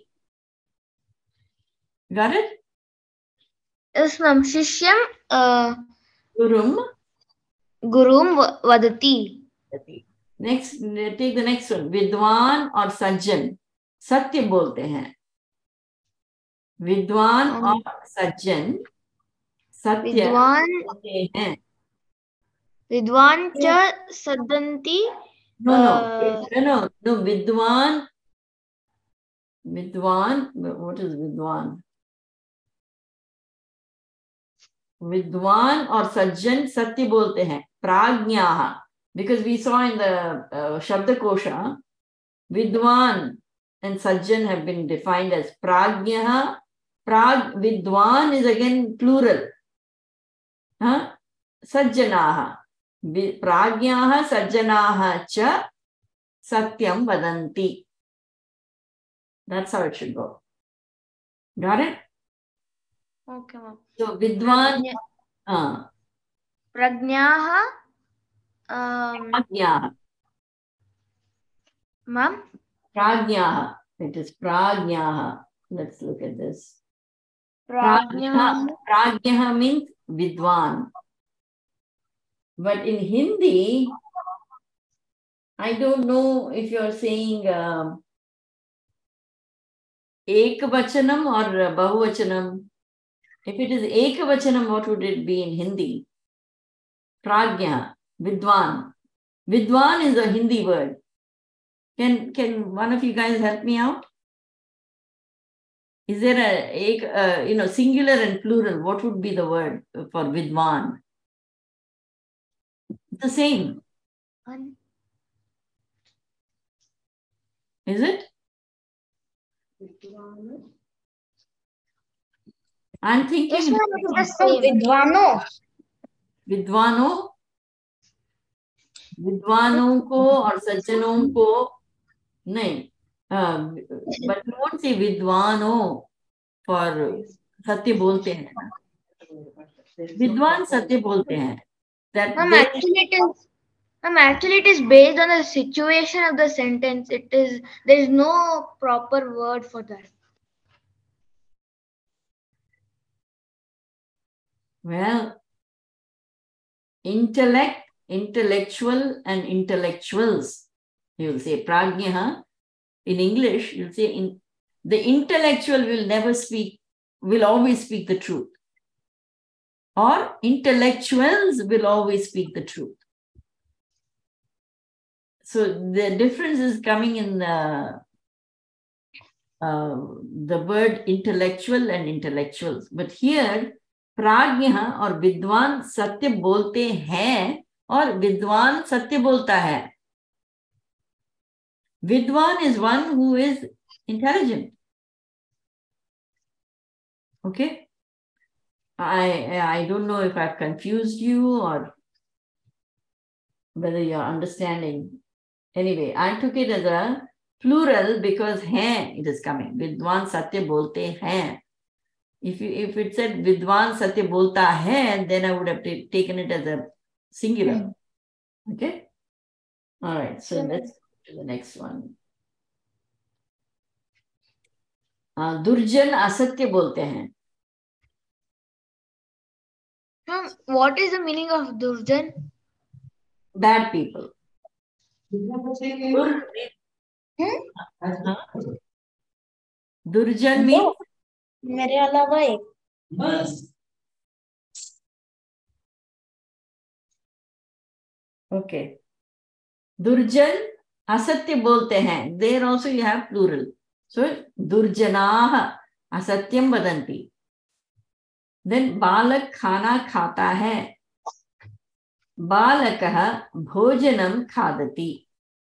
Got it? Yes, ma'am. Shishyam Gurum vadati. Next, take the next one. Vidwan or sajjan. सत्य बोलते हैं. विद्वान और सज्जन सत्य बोलते हैं. विद्वान च सदन्ति. No. Vidwan. What is vidwan? विद्वान और सज्जन सत्य बोलते हैं. प्राज्ञाः, because we saw in the Shabdakosha, vidwan and sajjan have been defined as prajñah. Vidwan is again plural. Sajjanaha. Prajñah sajjanaha cha satyam vadanti. That's how it should go. Got it? Okay, ma'am. So vidwan. Prajñaha. Ma'am? Prajñaha. It is prajñaha. Let's look at this. Prajñaha means vidwan. But in Hindi, I don't know if you're saying ekavachanam or bahuvachanam. If it is ekavachanam, what would it be in Hindi? Prajña, vidwan. Vidwan is a Hindi word. Can one of you guys help me out? Is there a singular and plural? What would be the word for vidwan? It's the same. Is it? I'm thinking. Yes, ma'am, it is the same. Vidvano. विद्वानों, विद्वानों को और सज्जनों को नहीं, but you won't say विद्वानों for सत्य बोलते हैं ना, विद्वान सत्य बोलते हैं. That Ma'am, they, actually it is based on the situation of the sentence. There is no proper word for that. well, intellect, intellectual and intellectuals. You'll say prajñah. In English, you'll say the intellectual will always speak the truth. Or intellectuals will always speak the truth. So the difference is coming in the word intellectual and intellectuals. But here, prajñah or विद्वान सत्य बोलते हैं और विद्वान सत्य बोलता है. Vidwan is one who is intelligent. Okay? I don't know if I've confused you or whether you're understanding. Anyway, I took it as a plural because hain it is coming. Vidwan satya bolte hain. If it said Vidwan satya bolta hai, then I would have taken it as a singular. Okay? All right, so let's go to the next one. दुर्जन असत्य बोलते हैं. What is the meaning of Durjan? Bad people. Durjan means मेरे अलावा एक. Okay. Durjan असत्य बोलते हैं. There also you have plural. So दुर्जनाः असत्यं वदन्ति. Then बालक खाना खाता है. बालकः भोजनं खादति.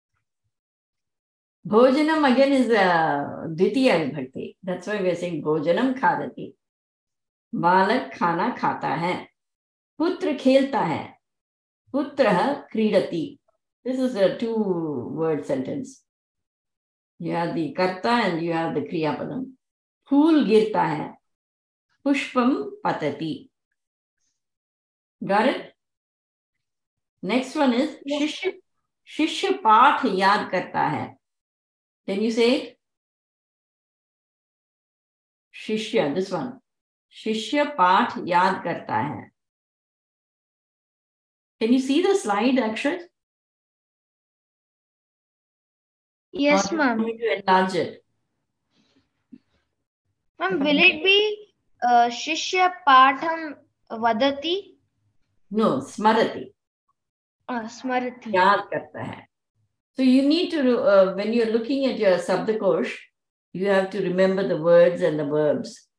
Bhojanam again is Dvitiya Vibhakti. That's why we are saying Bhojanam khadati. Balak khana khata hai. Putra khelta hai. Putrah kridati. This is a 2-word sentence. You have the karta and you have the kriyapadam. Phool girta hai. Pushpam patati. Got it? Next one is Shishya paath yaad karta hai. Can you say it? Shishya, this one. Shishya paath yaad karta hai. Can you see the slide, Akshat? Yes, ma'am. I'm going to enlarge it. Ma'am, will it be Shishya Patham Vadati? No, smarati. Smarati. Yaad karta hai. So you need to, when you're looking at your Sabdakosh, you have to remember the words and the verbs.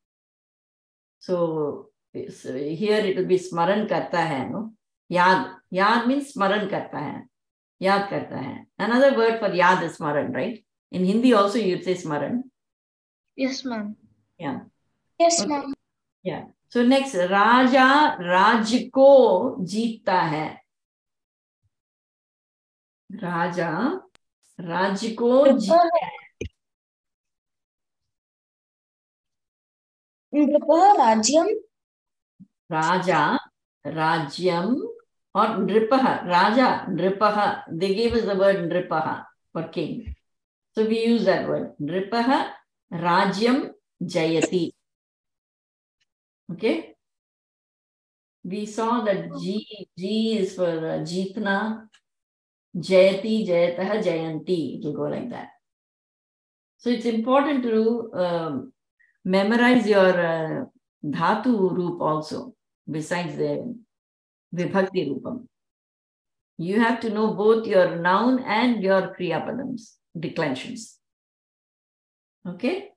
So here it will be smaran karta hai, no? Yaad. Yaad means smaran karta hai. Yaad karta hai. Another word for yaad is smaran, right? In Hindi also you'd say smaran. Yes, ma'am. Yeah. Yes, Okay. ma'am. Yeah. So next, Raja Raj ko jeeta hai. Raja Raj ko jeeta hai. नृपः राज्यम. Raja Rajyam or Nripaha. Raja Nripaha. They gave us the word Nripaha for king. So we use that word. Nripaha Rajyam Jayati. Okay. We saw that G is for Jeetna. Jayati, Jayataha, Jayanti. It will go like that. So it's important to memorize your Dhatu Roop also, besides the Vibhakti Roopam. You have to know both your noun and your Kriyapadams, declensions. Okay?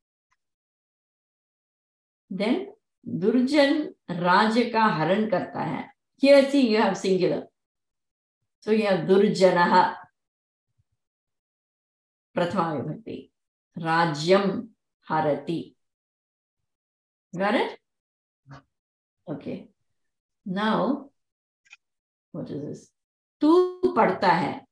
Then, Durjan Raja ka haran karta hai. Here see you have singular. So you have Durjanaha. Prathama Vibhakti. Rajyam harati. Got it? Okay. Now, what is this? Tu padta hai.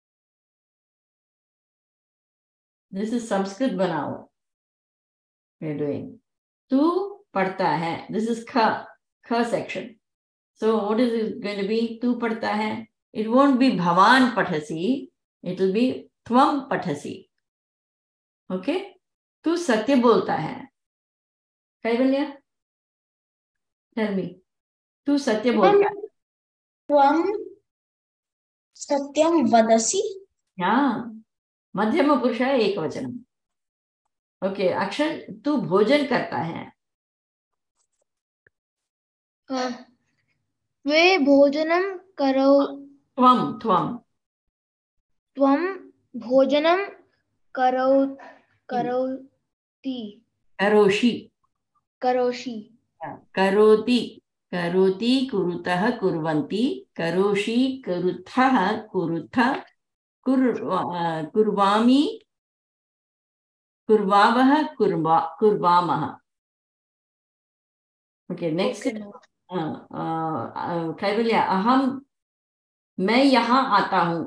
This is Sanskrit Banao. We're doing. Tu padta hai. This is Kha section. So what is it going to be? Tu padta hai. It won't be Bhavan pathasi. It will be Tvam pathasi. Okay? Tu satya bolta hai. Kaivalya? Tell me. Tu satya bolta hai. Tvam satyam vadasi. Yeah. Madhyama purusha ekvachanam. Okay, Akshay, तू भोजन करता है. वे भोजनं त्वं भोजनं करोति करोति कुरुतः कुर्वन्ति करोषि कुरुथः कुरुथ कुर्वामि कुर्वावः कुर्वामः. Okay, next. कैवल्य, मैं यहाँ आता हूँ.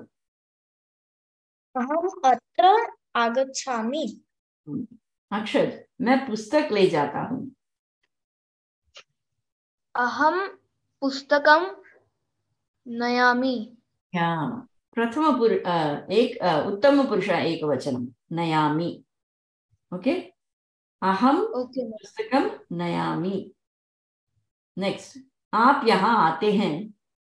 अहम अत्र आगच्छामि. अक्षर, मैं पुस्तक ले जाता हूँ. अहम पुस्तकं नयामि. हाँ, प्रथम उत्तम पुरुष एक वचनम नयामि. ओके, अहम पुस्तकम नयामि. नेक्स्ट, आप यहाँ आते हैं.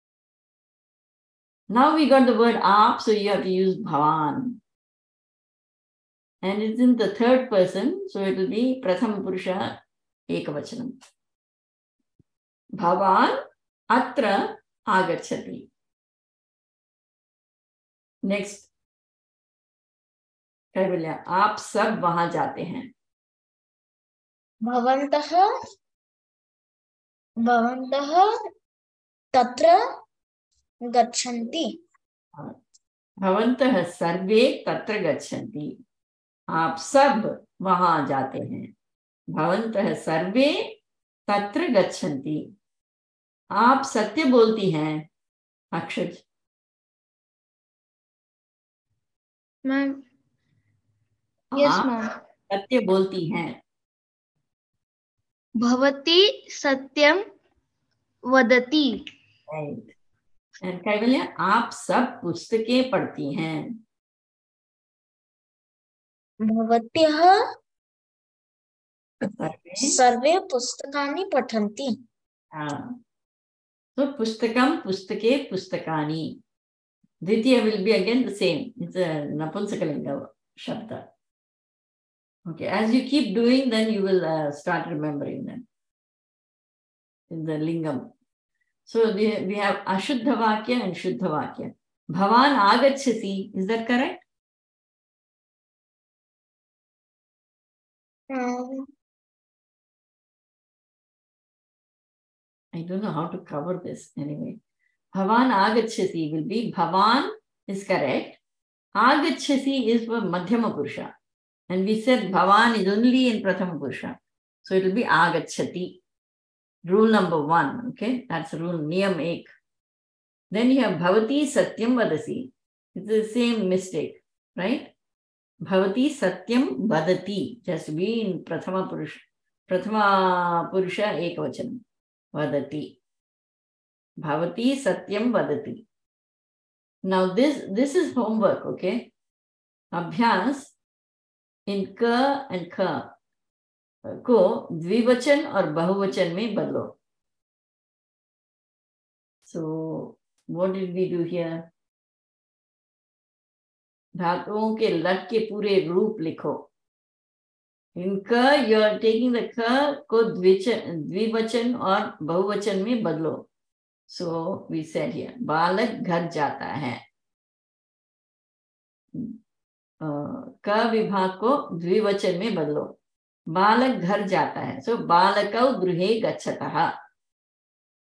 Now we got the word aap, so you have to use bhavan. And it's in the third person, so it will be prathama purusha ekavachanam. Bhavan atra agachati. Next, कैवल्य, आप सब वहां जाते हैं. भवन्तः तत्र गच्छन्ति. भवन्तः सर्वे तत्र गच्छन्ति. आप सब वहां जाते हैं. भवन्तः सर्वे तत्र गच्छन्ति. आप सत्य बोलती हैं. अक्षर. मैम. Yes ma'am. सत्य बोलती हैं. भवती सत्यम वदति. राइट. एंड कैवल्य, आप सब पुस्तकें पढ़ती हैं. भवत्यः सर्वे पुस्तकानि पठन्ति. So pustakam, pustake, pustakani. Dvitiya will be again the same. It's a Napunsakalinga Shabda. Okay, as you keep doing, then you will start remembering them in the lingam. So we have Ashuddha Vakya and Shuddha Vakya. Bhavan agachasi, is that correct? I don't know how to cover this anyway. Bhavan agachasi will be, Bhavan is correct. Agachasi is for Madhyama Purusha. And we said Bhavan is only in Prathama Purusha. So it will be agachati. Rule number 1. Okay, that's rule niyam 1. Then you have Bhavati Satyam Vadasi. It's the same mistake, right? Bhavati Satyam Vadati. Just be in Prathama Purusha Ekavachanam. Vadati. Bhavati Satyam Vadati. Now this is homework, okay? Abhyas in ka and ka को द्विवचन और बहुवचन में बदलो. So what did we do here? धातुओं के लट के पूरे रूप लिखो. In ka you are taking the ka को द्विवचन और बहुवचन में बदलो. So we said here, बालक घर जाता है. का विभाग को द्विवचन में बदलो. बालक घर जाता है. So बालकौ गृहे गच्छतः.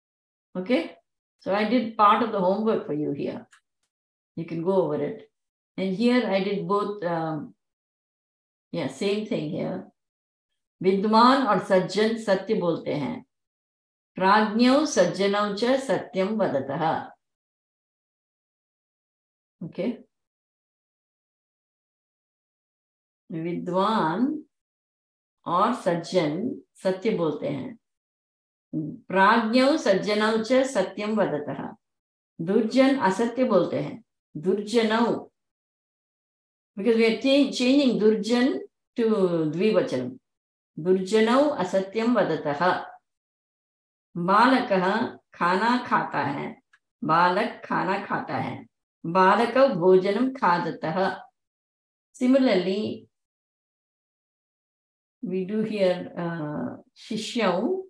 Okay, so I did part of the homework for you here. You can go over it. And here I did both, yeah, same thing here. विद्वान और सज्जन सत्य बोलते हैं. प्राज्ञौ सज्जनौ च सत्यम वदतः. Okay. विद्वान और सज्जन सत्य बोलते हैं. प्राज्ञौ सज्जनौ च सत्यम वदतः. दुर्जन असत्य बोलते हैं. दुर्जनौ, because we are changing durjan to dvivachanam. दुर्जनौ असत्यम वदतः. बालकः खाना खाता है. बालक खाना खाता है. बालकौ भोजनं खादतः. Similarly, we do here shishyau,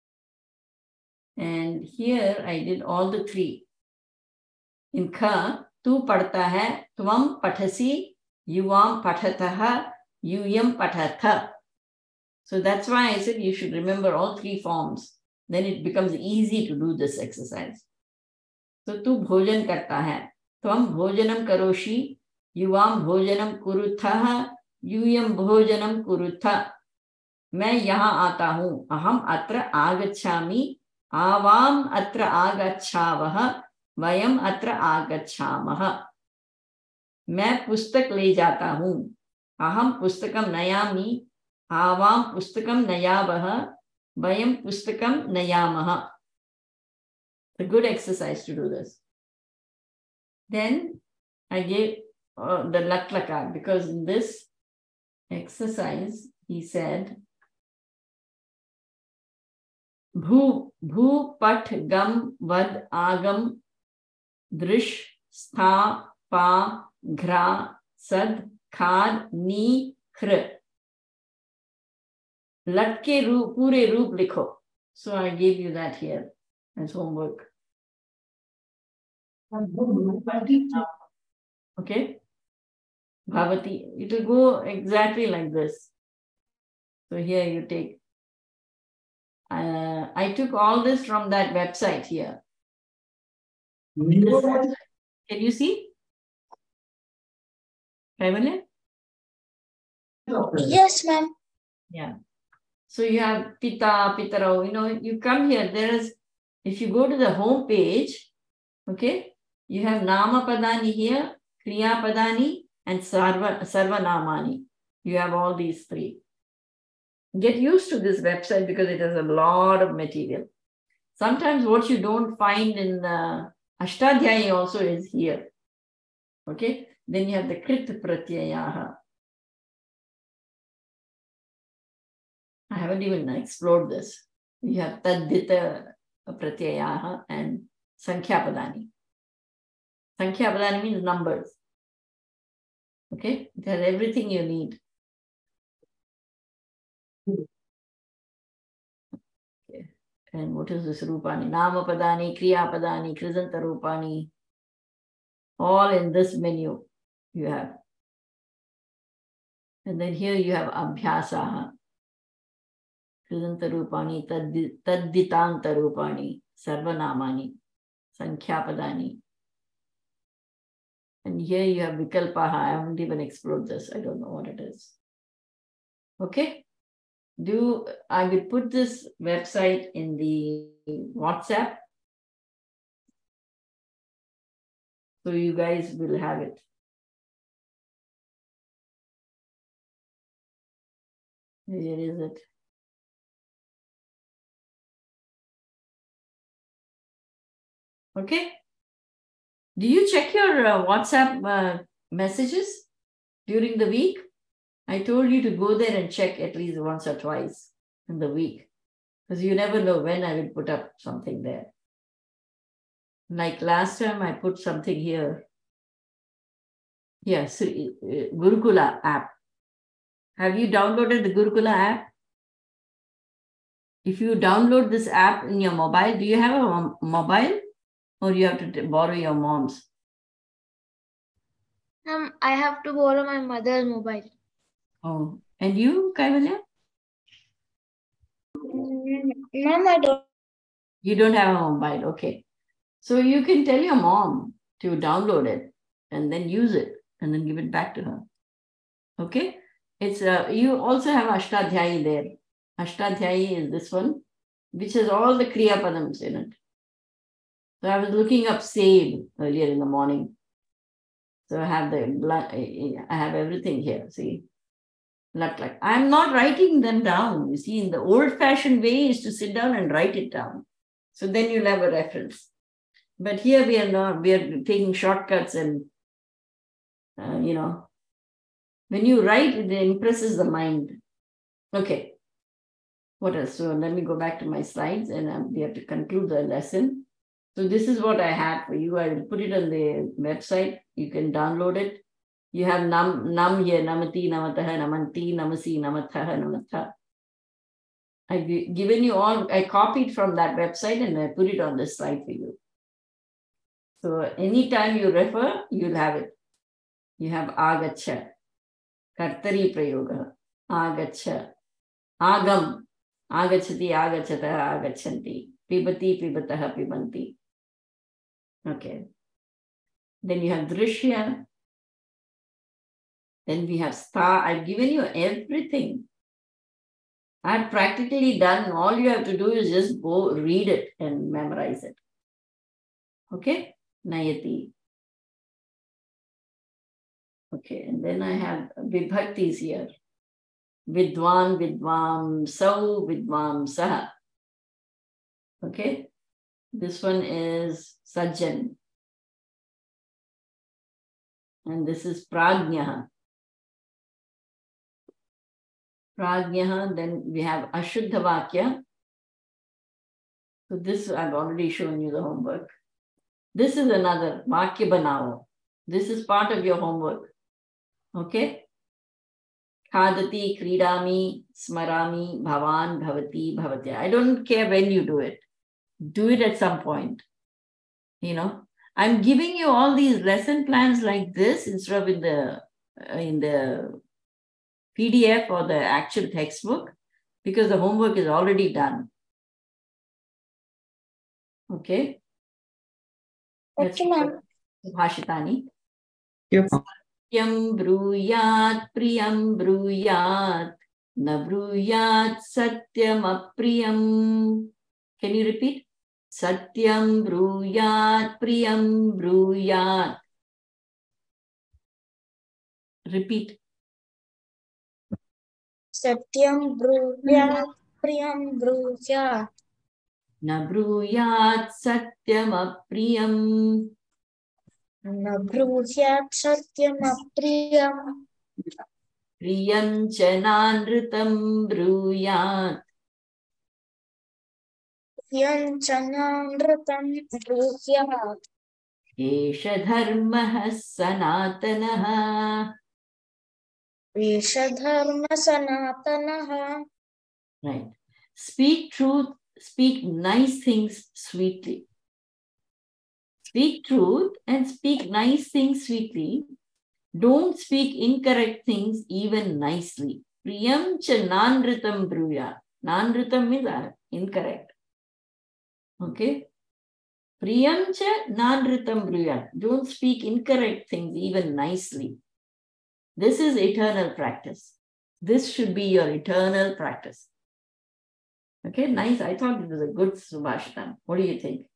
and here I did all the three. In kha, tu padhta hai, tvam pathasi, yuvam pathatah, yuyam pathatha. So that's why I said you should remember all three forms. Then it becomes easy to do this exercise. So tu bhojan karta hai, tvam bhojanam karoshi, युवाम भोजनम कुरुथः, यूयम भोजनम कुरुथ. मैं यहाँ आता हूँ. अहम अत्र आगच्छामि, आवाम अत्र आगच्छावः, वयम अत्र आगच्छामः. मैं पुस्तक ले जाता हूँ. अहम पुस्तकम नयामि, आवाम पुस्तकम नयावः, वयम पुस्तकम नयामः. A good exercise to do this. Then I gave the laklaka, because in this exercise he said bhu pat gam vad agam drish stha pa ghra sad khad ni khr. Lat ke roop, pure roop likho. So I gave you that here as homework. Okay. Bhavati, it will go exactly like this. So here you take. I took all this from that website here. Can you see? Kaivalya? Yes, ma'am. Yeah. So you have Pita, Pitarao, you come here. There is, if you go to the home page, okay, you have Nama Padani here, Kriya Padani, and Sarva Namani. You have all these three. Get used to this website because it has a lot of material. Sometimes what you don't find in Ashtadhyayi also is here. Okay? Then you have the Krit Pratyayaha. I haven't even explored this. You have Taddita Pratyayaha and Sankhya Padani. Sankhya Padani means numbers. Okay? It has everything you need. Okay. And what is this Rupani? Nama Padani, Kriya Padani, Krizanta Rupani. All in this menu you have. And then here you have Abhyasaha. Krizanta Rupani, Tadditanta Rupani, Sarvanamani, Sankhya Padani. And here you have Vikalpaha. I haven't even explored this. I don't know what it is. Okay. I will put this website in the WhatsApp. So you guys will have it. Where is it? Okay. Do you check your WhatsApp messages during the week? I told you to go there and check at least once or twice in the week, because you never know when I will put up something there. Like last time I put something here. Yes, Gurukula app. Have you downloaded the Gurukula app? If you download this app in your mobile, do you have a mobile? Or you have to borrow your mom's? I have to borrow my mother's mobile. Oh, and you, Kaivalya? Ma'am, I don't. You don't have a mobile, okay. So you can tell your mom to download it and then use it. and then give it back to her. Okay? It's you also have Ashtadhyayi there. Ashtadhyayi is this one, which has all the Kriya Padams in it. So I was looking up save earlier in the morning. So I have everything here. See, like I'm not writing them down. You see, in the old-fashioned way is to sit down and write it down. So then you'll have a reference. But here we are not. We are taking shortcuts, and when you write, it impresses the mind. Okay. What else? So let me go back to my slides, and we have to conclude the lesson. So this is what I have for you. I will put it on the website. You can download it. You have nam here, namati, namataha, namanti, namasi, namathaha, namatha. I've given you all, I copied from that website and I put it on the slide for you. So anytime you refer, you'll have it. You have agacha, kartari prayoga, agacha, agam, agachati, agachata, agachanti, pibati, pibataha, pibanti. Okay. Then you have drishya. Then we have sta. I've given you everything. I've practically done. All you have to do is just go read it and memorize it. Okay? Nayati. Okay, and then I have vibhaktis here. Vidwan, vidvam, sau, vidvam, saha. Okay? This one is sajjan. And this is prajnaha. Prajnaha, then we have ashuddha vakya. So this I've already shown you the homework. This is another vakya banao. This is part of your homework. Okay? Khadati, kridami, smarami, bhavan, bhavati, bhavatya. I don't care when you do it. Do it at some point. I'm giving you all these lesson plans like this instead of in the PDF or the actual textbook, because the homework is already done. Okay? Okay, ma'am. Bhashitani. Yep. Satyam bruyat priyam bruyat na bruyat satyam apriyam. Can you repeat? Satyam bruyat priyam bruyat. Repeat. Satyam bruyat priyam bruyat. Na bruyat satyam apriyam. Na bruyat satyam apriyam. Priyam chananritam bruyat. Priyam chananritam bruyat. Esha dharmah sanatanaha. Esha dharma sanatanaha. Right. Speak truth, speak nice things sweetly. Speak truth and speak nice things sweetly. Don't speak incorrect things even nicely. Priyam cha nanritam bruyat. Nanritam means incorrect. Okay? Priyam cha nanritam bruyat. Don't speak incorrect things even nicely. This is eternal practice. This should be your eternal practice. Okay, nice. I thought it was a good Subhashitan. What do you think?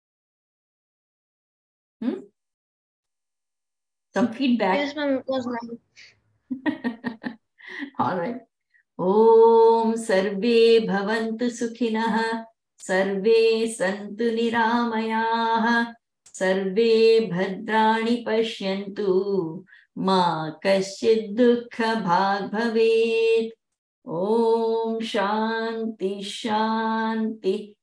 Some feedback. Yes, ma'am, it was nice. All right. Om sarve bhavantu sukhinah, sarve santu niramayaah, sarve bhadrani pashyantu, ma kasyid dukkha bhag bhavet. Om shanti shanti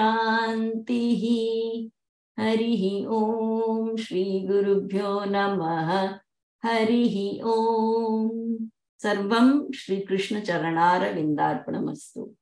shanti. Harihi Om Shri Gurubhyo Namaha. Harihi Om. Sarvam Shri Krishna Charanara Vindarpanamastu.